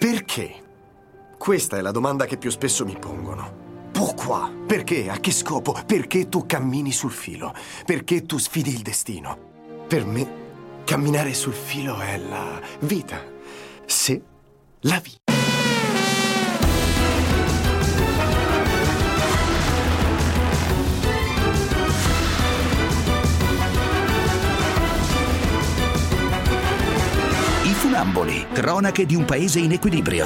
Perché? Questa è la domanda che più spesso mi pongono. Pourquoi? Perché? A che scopo? Perché tu cammini sul filo? Perché tu sfidi il destino? Per me, camminare sul filo è la vita. C'est la vie. I Funamboli, cronache di un paese in equilibrio.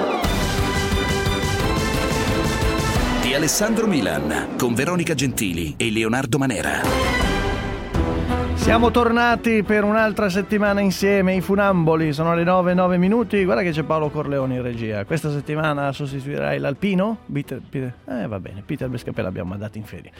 Di Alessandro Milan, con Veronica Gentili e Leonardo Manera. Siamo tornati per un'altra settimana insieme, i Funamboli, sono le 9:09. Guarda che c'è Paolo Corleone in regia. Questa settimana sostituirai l'Alpino? Peter, va bene, Peter Bescapè l'abbiamo mandato in ferie.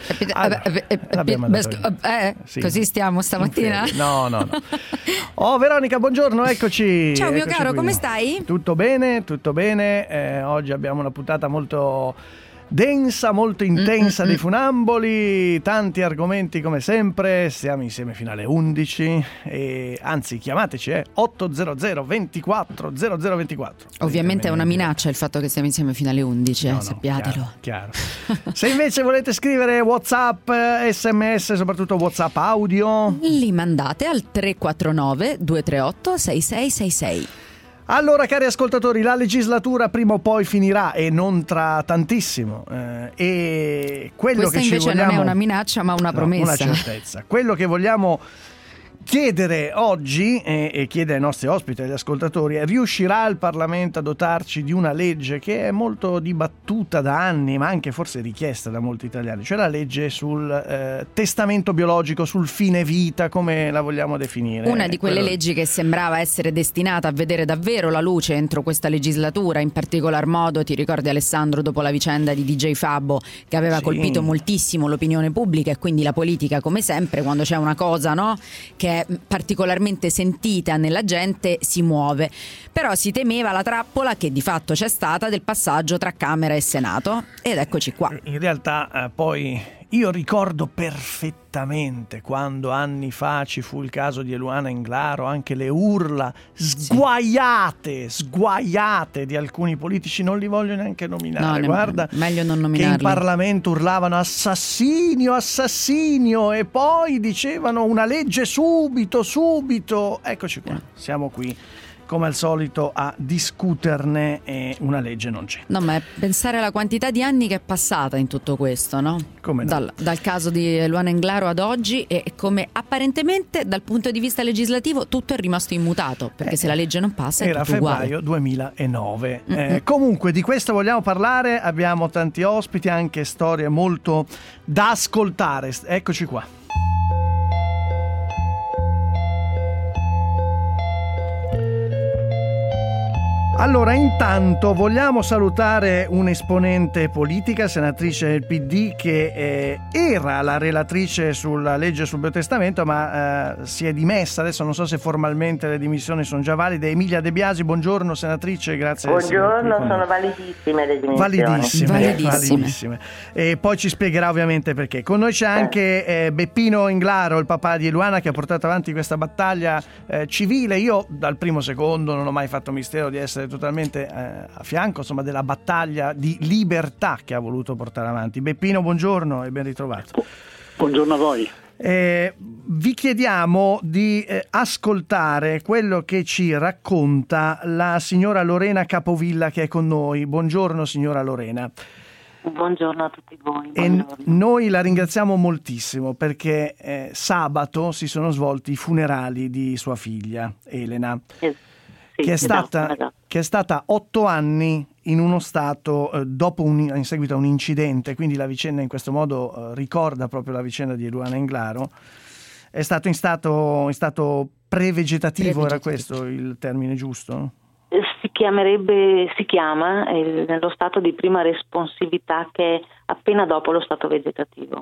Sì, così stiamo stamattina? No. Oh Veronica, buongiorno, eccoci. Ciao mio eccoci caro, qui. come stai? Tutto bene. Oggi abbiamo una puntata molto densa, molto intensa dei Funamboli, tanti argomenti come sempre. Siamo insieme fino alle 11 e anzi chiamateci 800 24 0024. Ovviamente è una minaccia il fatto che stiamo insieme fino alle 11, sappiatelo. Chiaro. Se invece volete scrivere WhatsApp, SMS, soprattutto WhatsApp audio, li mandate al 349 238 6666. Allora, cari ascoltatori, la legislatura prima o poi finirà e non tra tantissimo. E quello questa che invece ci vogliamo... non è una minaccia, ma una promessa. Una certezza. Quello che vogliamo chiedere oggi e chiedere ai nostri ospiti, agli ascoltatori, è: riuscirà il Parlamento a dotarci di una legge che è molto dibattuta da anni, ma anche forse richiesta da molti italiani, cioè la legge sul testamento biologico, sul fine vita, come la vogliamo definire? Una di quelle leggi che sembrava essere destinata a vedere davvero la luce entro questa legislatura, in particolar modo, ti ricordi Alessandro, dopo la vicenda di DJ Fabbo, che aveva colpito moltissimo l'opinione pubblica e quindi la politica, come sempre, quando c'è una cosa, no, che è particolarmente sentita nella gente, si muove. Però si temeva la trappola, che di fatto c'è stata, del passaggio tra Camera e Senato, ed eccoci qua. In realtà poi io ricordo perfettamente quando anni fa ci fu il caso di Eluana Englaro, anche le urla sguaiate di alcuni politici, non li voglio neanche nominare, guarda, meglio non nominarli, che in Parlamento urlavano assassinio e poi dicevano una legge subito. Eccoci qua, siamo qui come al solito a discuterne e una legge non c'è. No, ma è pensare alla quantità di anni che è passata in tutto questo, no? Come no? Dal caso di Eluana Englaro ad oggi, e come apparentemente dal punto di vista legislativo tutto è rimasto immutato, perché se la legge non passa è tutto uguale. Era febbraio 2009. Comunque di questo vogliamo parlare, abbiamo tanti ospiti, anche storie molto da ascoltare. Eccoci qua. Allora, intanto vogliamo salutare un'esponente politica, senatrice del PD, che era la relatrice sulla legge sul biotestamento, ma si è dimessa. Adesso non so se formalmente le dimissioni sono già valide. Emilia De Biasi, buongiorno senatrice, grazie. Buongiorno, sono validissime le dimissioni. Validissime. E poi ci spiegherà ovviamente perché. Con noi c'è anche Beppino Englaro, il papà di Eluana, che ha portato avanti questa battaglia civile. Io dal primo secondo non ho mai fatto mistero di essere totalmente a fianco, insomma, della battaglia di libertà che ha voluto portare avanti. Beppino, buongiorno e ben ritrovato. Buongiorno a voi. Vi chiediamo di ascoltare quello che ci racconta la signora Lorena Capovilla, che è con noi. Buongiorno signora Lorena. Buongiorno a tutti voi. E noi la ringraziamo moltissimo perché sabato si sono svolti i funerali di sua figlia Elena. Che è stata 8 anni in uno stato in seguito a un incidente, quindi la vicenda in questo modo ricorda proprio la vicenda di Eluana Englaro. È stato in stato prevegetativo, era questo il termine giusto? Si chiama nello stato di prima responsività, che è appena dopo lo stato vegetativo.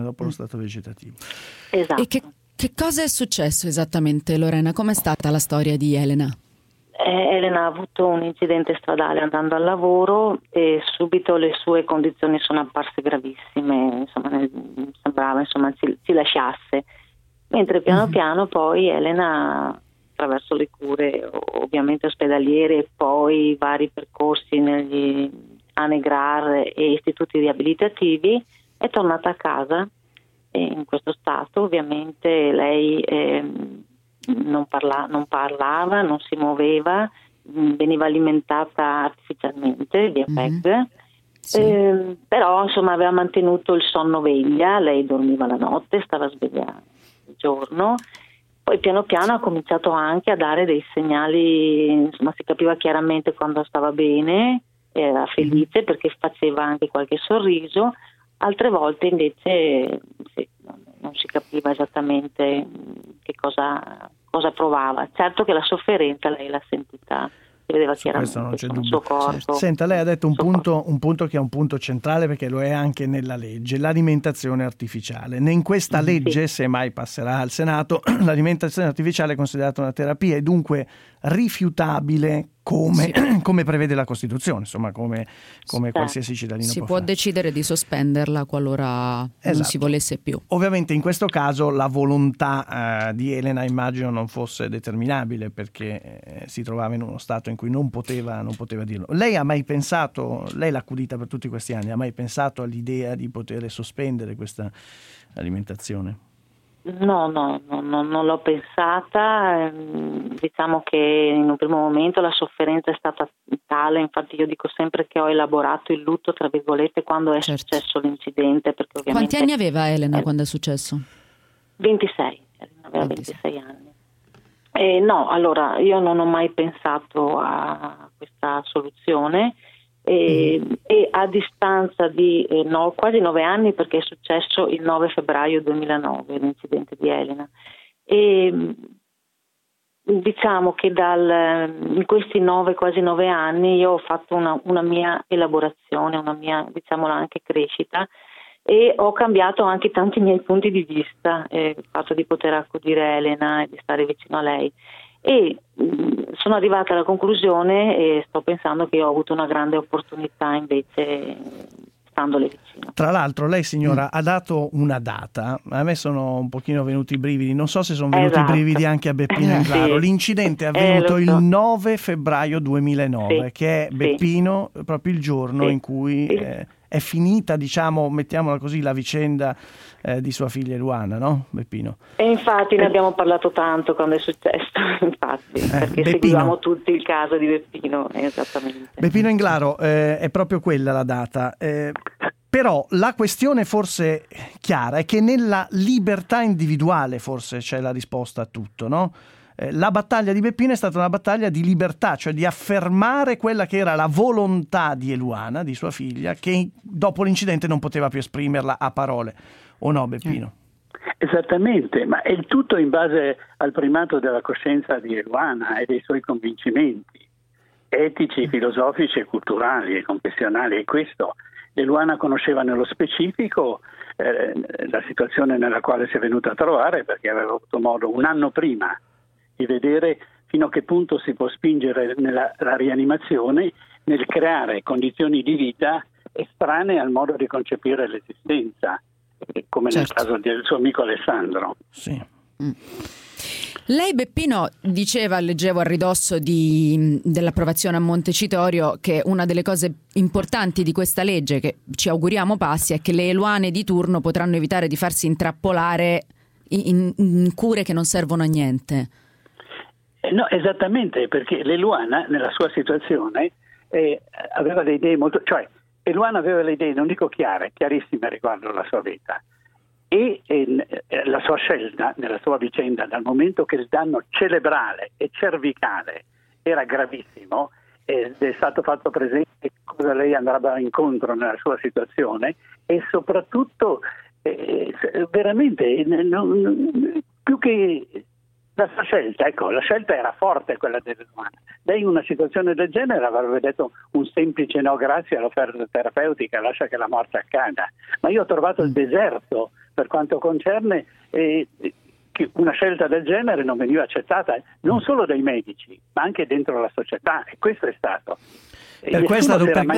Esatto. E che cosa è successo esattamente, Lorena? Com'è stata la storia di Elena? Elena ha avuto un incidente stradale andando al lavoro e subito le sue condizioni sono apparse gravissime, sembrava ci lasciasse, mentre piano piano poi Elena attraverso le cure ovviamente ospedaliere e poi vari percorsi negli ANEGRAR e istituti riabilitativi, è tornata a casa in questo stato. Ovviamente lei non parlava, non si muoveva, veniva alimentata artificialmente via PEG. Sì. Però insomma aveva mantenuto il sonno veglia, lei dormiva la notte, stava sveglia il giorno, poi piano piano ha cominciato anche a dare dei segnali, insomma si capiva chiaramente quando stava bene, era felice perché faceva anche qualche sorriso, altre volte invece non si capiva esattamente che cosa provava. Certo che la sofferenza lei l'ha sentita, si vedeva chiaramente non c'è dubbio. Suo corpo. Senta, lei ha detto un punto che è un punto centrale, perché lo è anche nella legge, l'alimentazione artificiale. In questa legge, se mai passerà al Senato, l'alimentazione artificiale è considerata una terapia e dunque rifiutabile come prevede la Costituzione, insomma come qualsiasi cittadino si può può fare. Decidere di sospenderla qualora non si volesse più. Ovviamente in questo caso la volontà di Elena immagino non fosse determinabile, perché si trovava in uno stato in cui non poteva dirlo. Lei ha mai pensato, lei l'ha accudita per tutti questi anni, ha mai pensato all'idea di poter sospendere questa alimentazione? No, non l'ho pensata. Diciamo che in un primo momento la sofferenza è stata tale, infatti io dico sempre che ho elaborato il lutto tra virgolette quando è successo l'incidente, perché ovviamente... Quanti anni aveva Elena quando è successo? 26, aveva 26 anni. No, allora io non ho mai pensato a questa soluzione. E a distanza di quasi 9 anni, perché è successo il 9 febbraio 2009 l'incidente di Elena, e diciamo che in questi quasi 9 anni io ho fatto una mia elaborazione, una mia, diciamola, anche crescita, e ho cambiato anche tanti miei punti di vista, il fatto di poter accudire Elena e di stare vicino a lei. E sono arrivata alla conclusione e sto pensando che io ho avuto una grande opportunità invece standole vicino. Tra l'altro lei, signora, ha dato una data, a me sono un pochino venuti i brividi, non so se sono venuti i brividi anche a Beppino Englaro. L'incidente è avvenuto il 9 febbraio 2009, che è Beppino proprio il giorno in cui è finita, diciamo, mettiamola così, la vicenda di sua figlia Eluana, no, Beppino? E infatti ne abbiamo parlato tanto quando è successo, infatti, perché seguivamo tutti il caso di Beppino, esattamente. Beppino Englaro, è proprio quella la data. Però la questione forse chiara è che nella libertà individuale forse c'è la risposta a tutto, no? La battaglia di Beppino è stata una battaglia di libertà, cioè di affermare quella che era la volontà di Eluana, di sua figlia, che dopo l'incidente non poteva più esprimerla a parole. O no, Beppino? Esattamente, ma è il tutto in base al primato della coscienza di Eluana e dei suoi convincimenti etici, filosofici e culturali e confessionali. E questo Eluana conosceva nello specifico la situazione nella quale si è venuta a trovare, perché aveva avuto modo un anno prima di vedere fino a che punto si può spingere nella rianimazione nel creare condizioni di vita estranee al modo di concepire l'esistenza, come nel caso del suo amico Alessandro. Sì. Lei, Beppino, diceva, leggevo a ridosso dell'approvazione a Montecitorio, che una delle cose importanti di questa legge, che ci auguriamo passi, è che le eluane di turno potranno evitare di farsi intrappolare in cure che non servono a niente. No, esattamente, perché l'Eluana nella sua situazione aveva le idee molto... cioè Eluana aveva le idee, non dico chiarissime riguardo la sua vita e la sua scelta nella sua vicenda, dal momento che il danno cerebrale e cervicale era gravissimo ed è stato fatto presente cosa lei andava incontro nella sua situazione e soprattutto veramente più che la sua scelta, ecco, la scelta era forte, quella dell'Eluana. Lei in una situazione del genere avrebbe detto un semplice no grazie all'offerta terapeutica, lascia che la morte accada. Ma io ho trovato il deserto per quanto concerne che una scelta del genere non veniva accettata non solo dai medici, ma anche dentro la società, e questo è stato. Per questo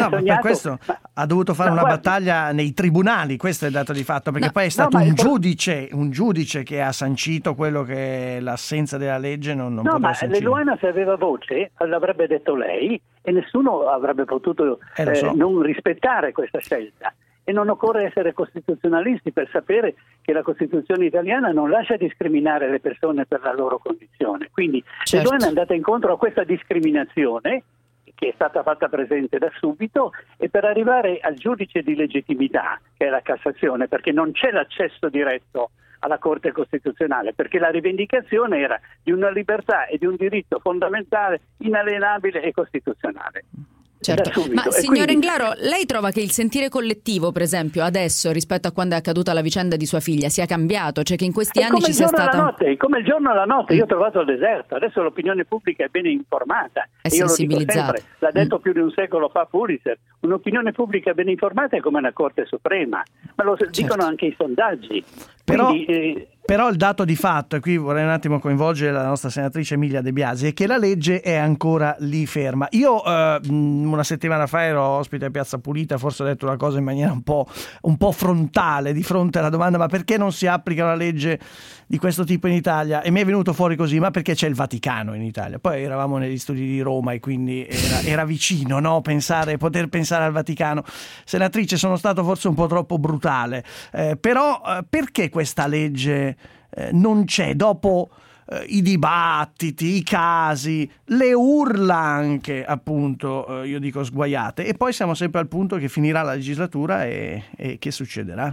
ha dovuto fare una battaglia nei tribunali, questo è il dato di fatto, perché poi è stato un giudice che ha sancito quello che l'assenza della legge non poteva sancire. L'Eluana, se aveva voce, l'avrebbe detto lei e nessuno avrebbe potuto non rispettare questa scelta. E non occorre essere costituzionalisti per sapere che la Costituzione italiana non lascia discriminare le persone per la loro condizione. Quindi l'Eluana è andata incontro a questa discriminazione, che è stata fatta presente da subito, e per arrivare al giudice di legittimità, che è la Cassazione, perché non c'è l'accesso diretto alla Corte Costituzionale, perché la rivendicazione era di una libertà e di un diritto fondamentale, inalienabile e costituzionale. Certo, ma signor Englaro, lei trova che il sentire collettivo, per esempio, adesso rispetto a quando è accaduta la vicenda di sua figlia, sia cambiato? Cioè che in questi anni ci sia stata... come il giorno alla notte, io ho trovato il deserto, adesso l'opinione pubblica è bene informata. È sensibilizzata. L'ha detto più di un secolo fa Pulitzer, un'opinione pubblica ben informata è come una Corte Suprema, ma lo dicono anche i sondaggi. Però il dato di fatto, e qui vorrei un attimo coinvolgere la nostra senatrice Emilia De Biasi, è che la legge è ancora lì ferma. Io una settimana fa ero ospite a Piazza Pulita, forse ho detto una cosa in maniera un po' frontale di fronte alla domanda: ma perché non si applica una legge di questo tipo in Italia? E mi è venuto fuori così: ma perché c'è il Vaticano in Italia? Poi eravamo negli studi di Roma e quindi era vicino, no? Poter pensare al Vaticano. Senatrice, sono stato forse un po' troppo brutale, però perché questa legge non c'è dopo i dibattiti, i casi, le urla anche, appunto, io dico sguaiate, e poi siamo sempre al punto che finirà la legislatura e che succederà?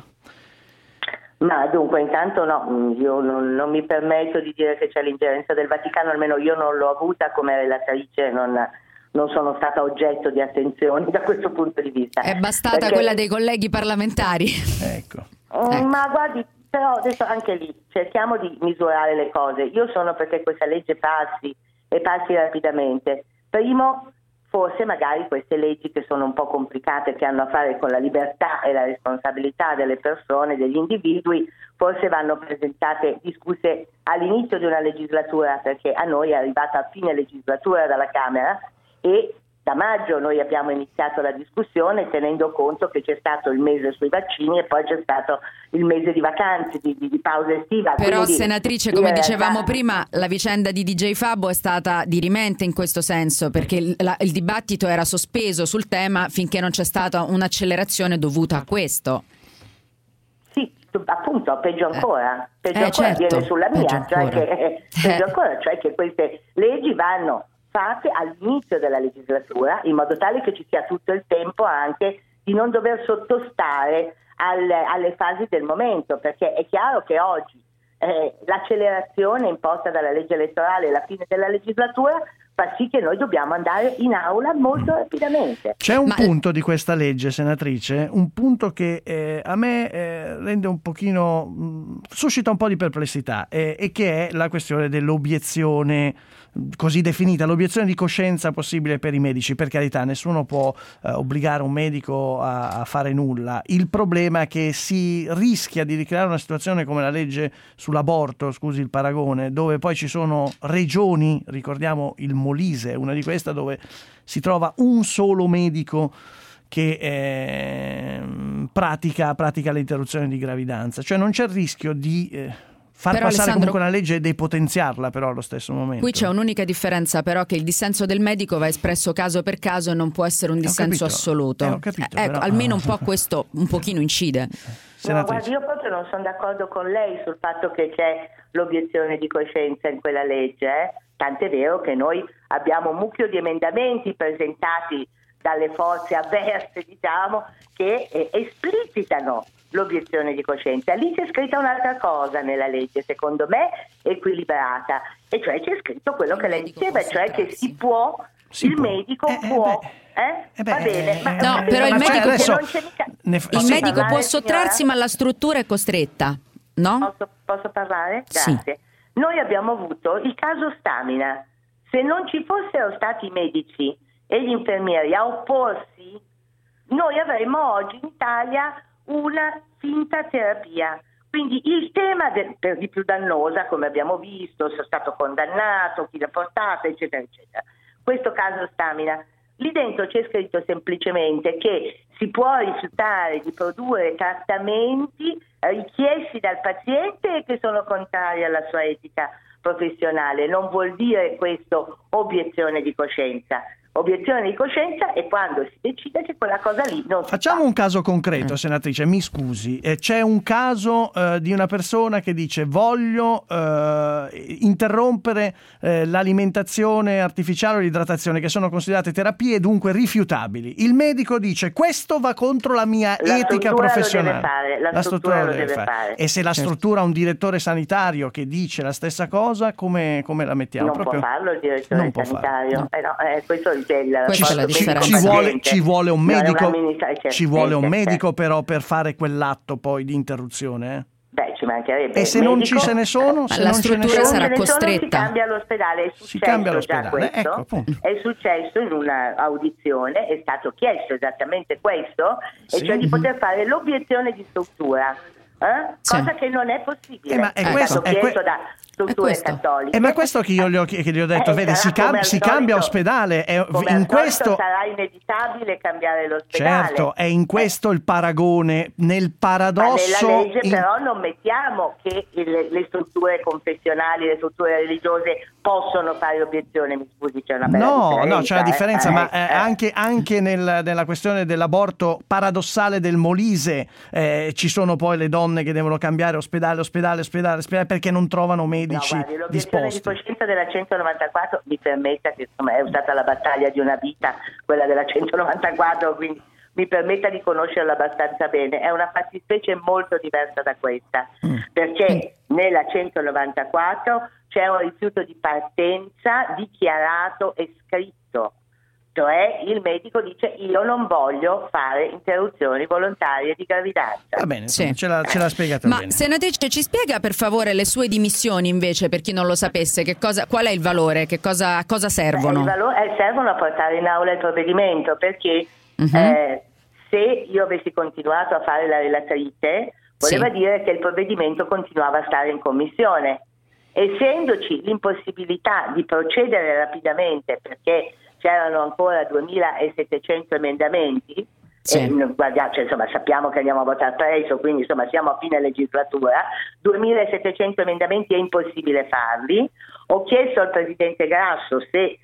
Ma dunque, intanto no, io non mi permetto di dire che c'è l'ingerenza del Vaticano, almeno io non l'ho avuta come relatrice, non sono stata oggetto di attenzioni da questo punto di vista. È bastata quella dei colleghi parlamentari. Ecco. Ma guardi, però adesso anche lì cerchiamo di misurare le cose. Io sono perché questa legge passi rapidamente. Primo, forse magari queste leggi che sono un po' complicate, che hanno a fare con la libertà e la responsabilità delle persone, degli individui, forse vanno presentate, discusse all'inizio di una legislatura, perché a noi è arrivata a fine legislatura dalla Camera e da maggio noi abbiamo iniziato la discussione tenendo conto che c'è stato il mese sui vaccini e poi c'è stato il mese di vacanze, di pausa estiva. Però quindi, senatrice, come dicevamo prima, la vicenda di DJ Fabbo è stata dirimente in questo senso, perché il dibattito era sospeso sul tema finché non c'è stata un'accelerazione dovuta a questo. Sì, appunto, peggio ancora certo, viene sulla mia, peggio ancora, cioè che queste leggi vanno fatte all'inizio della legislatura in modo tale che ci sia tutto il tempo anche di non dover sottostare alle fasi del momento, perché è chiaro che oggi l'accelerazione imposta dalla legge elettorale alla fine della legislatura fa sì che noi dobbiamo andare in aula molto rapidamente. C'è un punto di questa legge, senatrice, un punto che a me rende un pochino, suscita un po' di perplessità, e che è la questione dell'obiezione così definita, l'obiezione di coscienza possibile per i medici. Per carità, nessuno può obbligare un medico a fare nulla. Il problema è che si rischia di ricreare una situazione come la legge sull'aborto, scusi il paragone, dove poi ci sono regioni, ricordiamo il Molise, una di queste, dove si trova un solo medico che pratica l'interruzione di gravidanza. Cioè non c'è il rischio di far però, passare Alessandro, comunque una legge e depotenziarla però allo stesso momento. Qui c'è un'unica differenza, però, che il dissenso del medico va espresso caso per caso e non può essere un dissenso assoluto. Ho capito, ecco, però, almeno un po' questo un pochino incide. No, guardi, io proprio non sono d'accordo con lei sul fatto che c'è l'obiezione di coscienza in quella legge, Tant'è vero che noi abbiamo un mucchio di emendamenti presentati dalle forze avverse, diciamo, che esplicitano l'obiezione di coscienza. Lì c'è scritta un'altra cosa nella legge, secondo me equilibrata, e cioè c'è scritto quello che lei diceva, cioè che il medico può. Va bene, ma no, però il medico, adesso il medico può sottrarsi, ma la struttura è costretta, no? Posso parlare? Grazie. Sì. Noi abbiamo avuto il caso Stamina. Se non ci fossero stati i medici e gli infermieri a opporsi, noi avremmo oggi in Italia una finta terapia. Quindi il tema per di più dannosa, come abbiamo visto, se è stato condannato, chi l'ha portata, eccetera, eccetera. Questo caso Stamina. Lì dentro c'è scritto semplicemente che si può rifiutare di produrre trattamenti richiesti dal paziente e che sono contrari alla sua etica professionale. Non vuol dire questo obiezione di coscienza. Obiezione di coscienza è quando si decide che quella cosa lì non si Facciamo fa. un caso concreto, senatrice, mi scusi. C'è un caso di una persona che dice voglio interrompere l'alimentazione artificiale o l'idratazione, che sono considerate terapie e dunque rifiutabili. Il medico dice questo va contro la mia etica professionale. La struttura lo deve fare. E se la struttura ha un direttore sanitario che dice la stessa cosa, come la mettiamo? Non può farlo il direttore sanitario. Questo Questa è la differenza. Ci vuole un medico, ci vuole un certo. medico però per fare quell'atto poi di interruzione? Beh, ci mancherebbe. E se non ci se ne sono? Se la non ce ne struttura sono? sarà costretta. Si cambia l'ospedale, è successo già questo, ecco, è successo in una audizione, è stato chiesto esattamente questo, Sì. e cioè di poter fare l'obiezione di struttura. Cosa che non è possibile. Ma è è questo, stato chiesto da strutture cattoliche. Ma questo che io gli ho detto, vede, si cambia ospedale. In questo sarà inevitabile cambiare l'ospedale. Certo, è in questo il paragone, nel paradosso. Ma nella legge però non mettiamo che le strutture confessionali, le strutture religiose possono fare obiezione, mi scusi, c'è una bella differenza. No, c'è una differenza, ma anche nella questione dell'aborto paradossale del Molise ci sono poi le donne che devono cambiare ospedale perché non trovano medici l'obiezione disposti. di coscienza della 194 mi permetta, che insomma è stata la battaglia di una vita quella della 194, quindi mi permetta di conoscerla abbastanza bene. È una fattispecie molto diversa da questa, perché nella 194 c'è un rifiuto di partenza dichiarato e scritto, cioè il medico dice io non voglio fare interruzioni volontarie di gravidanza. Va bene, Sì. ce l'ha spiegata bene. Ma senatrice, ci spiega per favore le sue dimissioni invece, per chi non lo sapesse, qual è il valore, a cosa servono? Servono a portare in aula il provvedimento, perché se io avessi continuato a fare la relatrice voleva dire che il provvedimento continuava a stare in commissione. Essendoci l'impossibilità di procedere rapidamente perché c'erano ancora 2700 emendamenti, insomma, sappiamo che andiamo a votare presto, quindi insomma siamo a fine legislatura, 2700 emendamenti è impossibile farli. Ho chiesto al Presidente Grasso se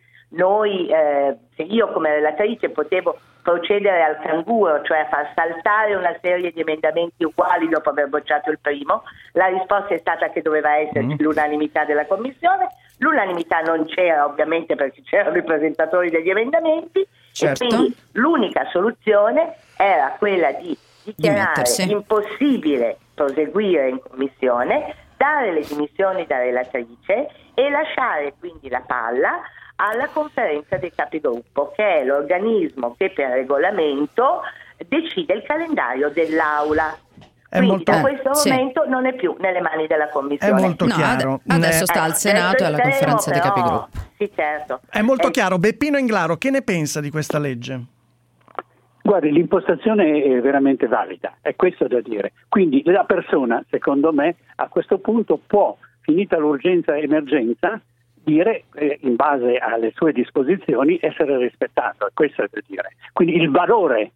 io come relatrice potevo procedere al canguro, cioè a far saltare una serie di emendamenti uguali dopo aver bocciato il primo. La risposta è stata che doveva esserci l'unanimità della Commissione. L'unanimità non c'era, ovviamente, perché c'erano i presentatori degli emendamenti, certo. E quindi l'unica soluzione era quella di dichiarare impossibile proseguire in Commissione, dare le dimissioni da relatrice e lasciare quindi la palla alla conferenza dei capigruppo, che è l'organismo che per regolamento decide il calendario dell'aula. Quindi da questo momento non è più nelle mani della Commissione. È molto chiaro. Adesso sta al Senato e alla conferenza dei capigruppo. Sì, certo. È molto chiaro. Beppino Inglaro, che ne pensa di questa legge? Guardi, l'impostazione è veramente valida, è questo da dire. Quindi la persona, secondo me, a questo punto può, finita l'urgenza e emergenza, dire, in base alle sue disposizioni, essere rispettato, questo è da dire. Quindi il valore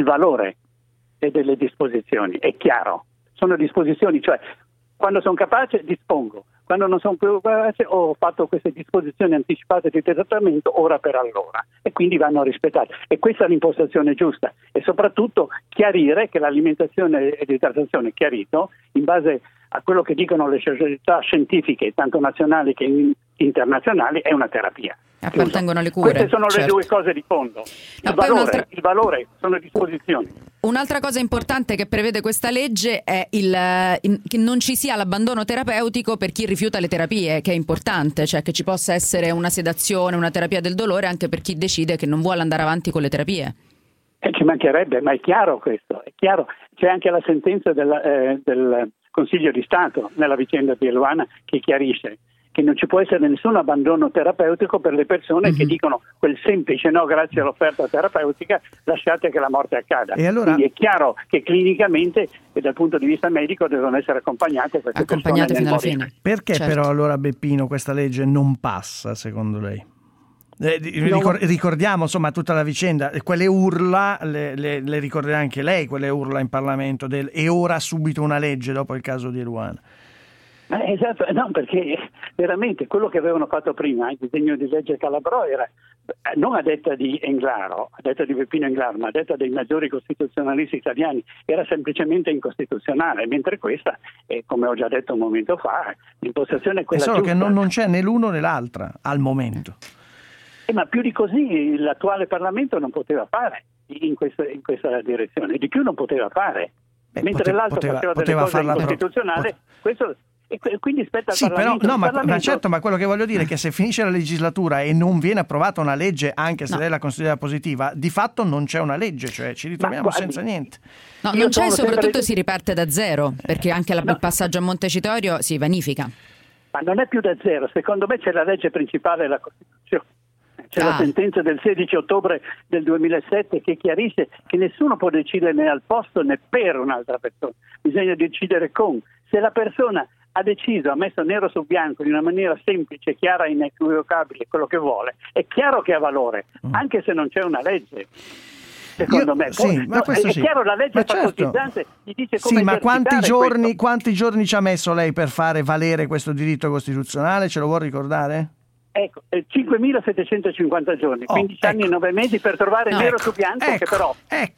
delle disposizioni è chiaro, sono disposizioni, cioè quando sono capace dispongo, quando non sono più capace ho fatto queste disposizioni anticipate di trattamento ora per allora, e quindi vanno rispettate, e questa è l'impostazione giusta, e soprattutto chiarire che l'alimentazione e l'idratazione, chiarito in base a quello che dicono le società scientifiche, tanto nazionali che internazionali, è una terapia. Appartengono alle cure. Queste sono le due cose di fondo. Il valore sono disposizioni. Un'altra cosa importante che prevede questa legge è che non ci sia l'abbandono terapeutico per chi rifiuta le terapie, che è importante, cioè che ci possa essere una sedazione, una terapia del dolore anche per chi decide che non vuole andare avanti con le terapie. Ci mancherebbe, ma è chiaro questo, è chiaro. C'è anche la sentenza del Consiglio di Stato nella vicenda di Eluana che chiarisce che non ci può essere nessun abbandono terapeutico per le persone che dicono quel semplice no grazie all'offerta terapeutica, lasciate che la morte accada. E allora, quindi è chiaro che clinicamente e dal punto di vista medico devono essere accompagnate queste persone fino alla fine. Perché però allora, Beppino, questa legge non passa secondo lei? Ricordiamo insomma tutta la vicenda, quelle urla le ricorderà anche lei, quelle urla in Parlamento del "e ora subito una legge" dopo il caso di Eluana. Esatto, no, perché veramente quello che avevano fatto prima, il disegno di legge Calabrò, era non a detta di Englaro, a detta di Peppino Englaro, ma a detta dei maggiori costituzionalisti italiani, era semplicemente incostituzionale, mentre questa, come ho già detto un momento fa, l'impostazione è quella giusta. È solo giusta. che non c'è né l'uno né l'altra al momento. Ma più di così l'attuale Parlamento non poteva fare in questa direzione, di più non poteva fare. Mentre l'altro faceva delle cose incostituzionali, questo... E quindi spetta al Parlamento. Però, ma certo, ma quello che voglio dire è che se finisce la legislatura e non viene approvata una legge, anche se lei la considera positiva, di fatto non c'è una legge, cioè ci ritroviamo senza niente. No, non c'è, soprattutto si riparte da zero, perché anche il passaggio a Montecitorio si vanifica. Ma non è più da zero, secondo me c'è la legge principale, la Costituzione. C'è la sentenza del 16 ottobre del 2007 che chiarisce che nessuno può decidere né al posto né per un'altra persona, bisogna decidere con. Se la persona ha deciso, ha messo nero su bianco in una maniera semplice, chiara e inequivocabile quello che vuole, è chiaro che ha valore, anche se non c'è una legge. Secondo me è chiaro, la legge facoltizzante gli dice come ma quanti giorni ci ha messo lei per fare valere questo diritto costituzionale? Ce lo vuol ricordare? Ecco, 5.750 giorni, 15 anni e 9 mesi per trovare nero su bianco, che però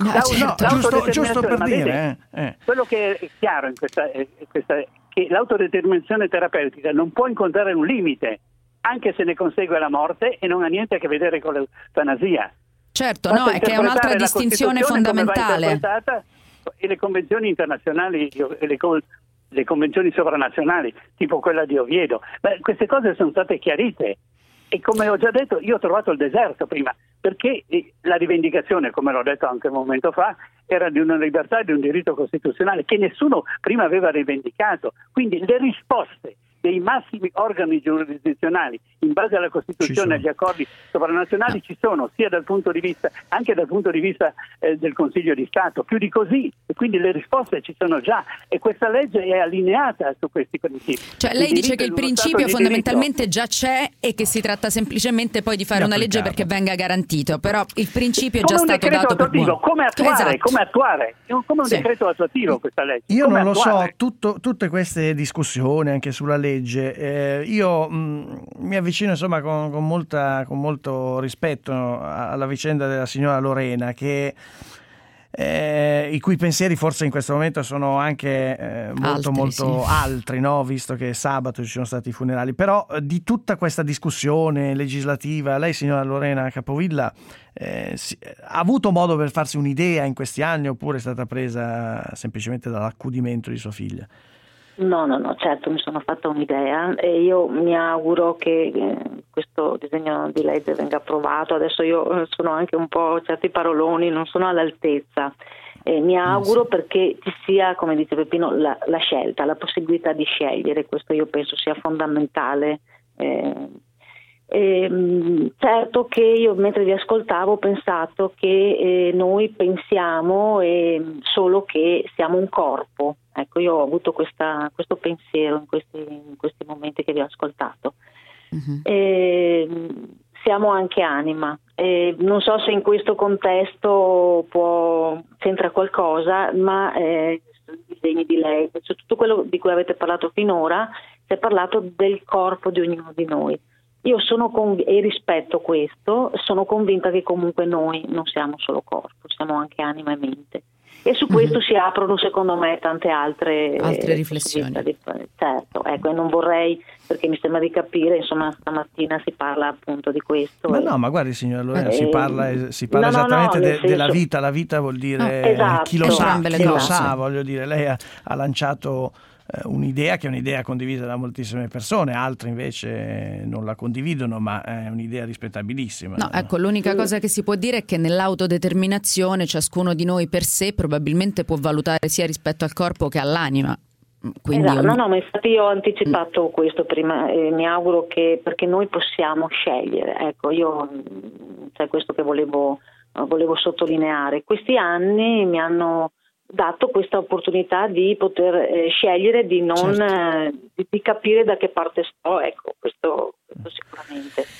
giusto per dire. Quello che è chiaro in questa che l'autodeterminazione terapeutica non può incontrare un limite, anche se ne consegue la morte, e non ha niente a che vedere con l'eutanasia. Certo, no, è che è un'altra distinzione fondamentale. E le convenzioni internazionali e le convenzioni sovranazionali, tipo quella di Oviedo, queste cose sono state chiarite. E come ho già detto, io ho trovato il deserto prima, perché la rivendicazione, come l'ho detto anche un momento fa, era di una libertà e di un diritto costituzionale che nessuno prima aveva rivendicato. Quindi le risposte dei massimi organi giurisdizionali in base alla Costituzione e agli accordi sovranazionali ci sono, sia dal punto di vista, anche dal punto di vista del Consiglio di Stato, più di così, e quindi le risposte ci sono già, e questa legge è allineata su questi principi. Cioè lei dice che il principio fondamentalmente già c'è e che si tratta semplicemente poi di fare una legge perché venga garantito, però il principio è già stato dato per buono. Come attuare, come un decreto attuativo questa legge. Io non lo so, tutte queste discussioni anche sulla legge, io mi avvicino insomma con molto rispetto alla vicenda della signora Lorena, che i cui pensieri forse in questo momento sono anche molto altri, no? Visto che sabato ci sono stati i funerali. Però di tutta questa discussione legislativa, lei, signora Lorena Capovilla, ha avuto modo per farsi un'idea in questi anni, oppure è stata presa semplicemente dall'accudimento di sua figlia? No, certo, mi sono fatta un'idea e io mi auguro che questo disegno di legge venga approvato. Adesso io sono anche un po' certi paroloni, non sono all'altezza. Mi auguro perché ci sia, come dice Peppino, la scelta, la possibilità di scegliere. Questo io penso sia fondamentale. Certo che io mentre vi ascoltavo ho pensato che noi pensiamo solo che siamo un corpo. Ecco, io ho avuto questo pensiero in questi momenti che vi ho ascoltato. Siamo anche anima. Non so se in questo contesto c'entra qualcosa, ma i disegni di legge, cioè tutto quello di cui avete parlato finora, si è parlato del corpo di ognuno di noi. Io sono e rispetto questo, sono convinta che comunque noi non siamo solo corpo, siamo anche anima e mente. E su questo si aprono, secondo me, tante altre riflessioni. Certo, ecco, e non vorrei, perché mi sembra di capire, insomma, stamattina si parla appunto di questo. Ma guardi, signora Lorena, si parla esattamente della vita. La vita vuol dire chi lo sa, voglio dire, lei ha lanciato un'idea che è un'idea condivisa da moltissime persone, altre invece non la condividono, ma è un'idea rispettabilissima. No, ecco, l'unica cosa che si può dire è che nell'autodeterminazione ciascuno di noi per sé probabilmente può valutare sia rispetto al corpo che all'anima. Quindi ma infatti io ho anticipato questo prima, mi auguro che, perché noi possiamo scegliere, ecco, io questo che volevo sottolineare. Questi anni mi hanno dato questa opportunità di poter scegliere, di non di capire da che parte sto, ecco, questo sicuramente.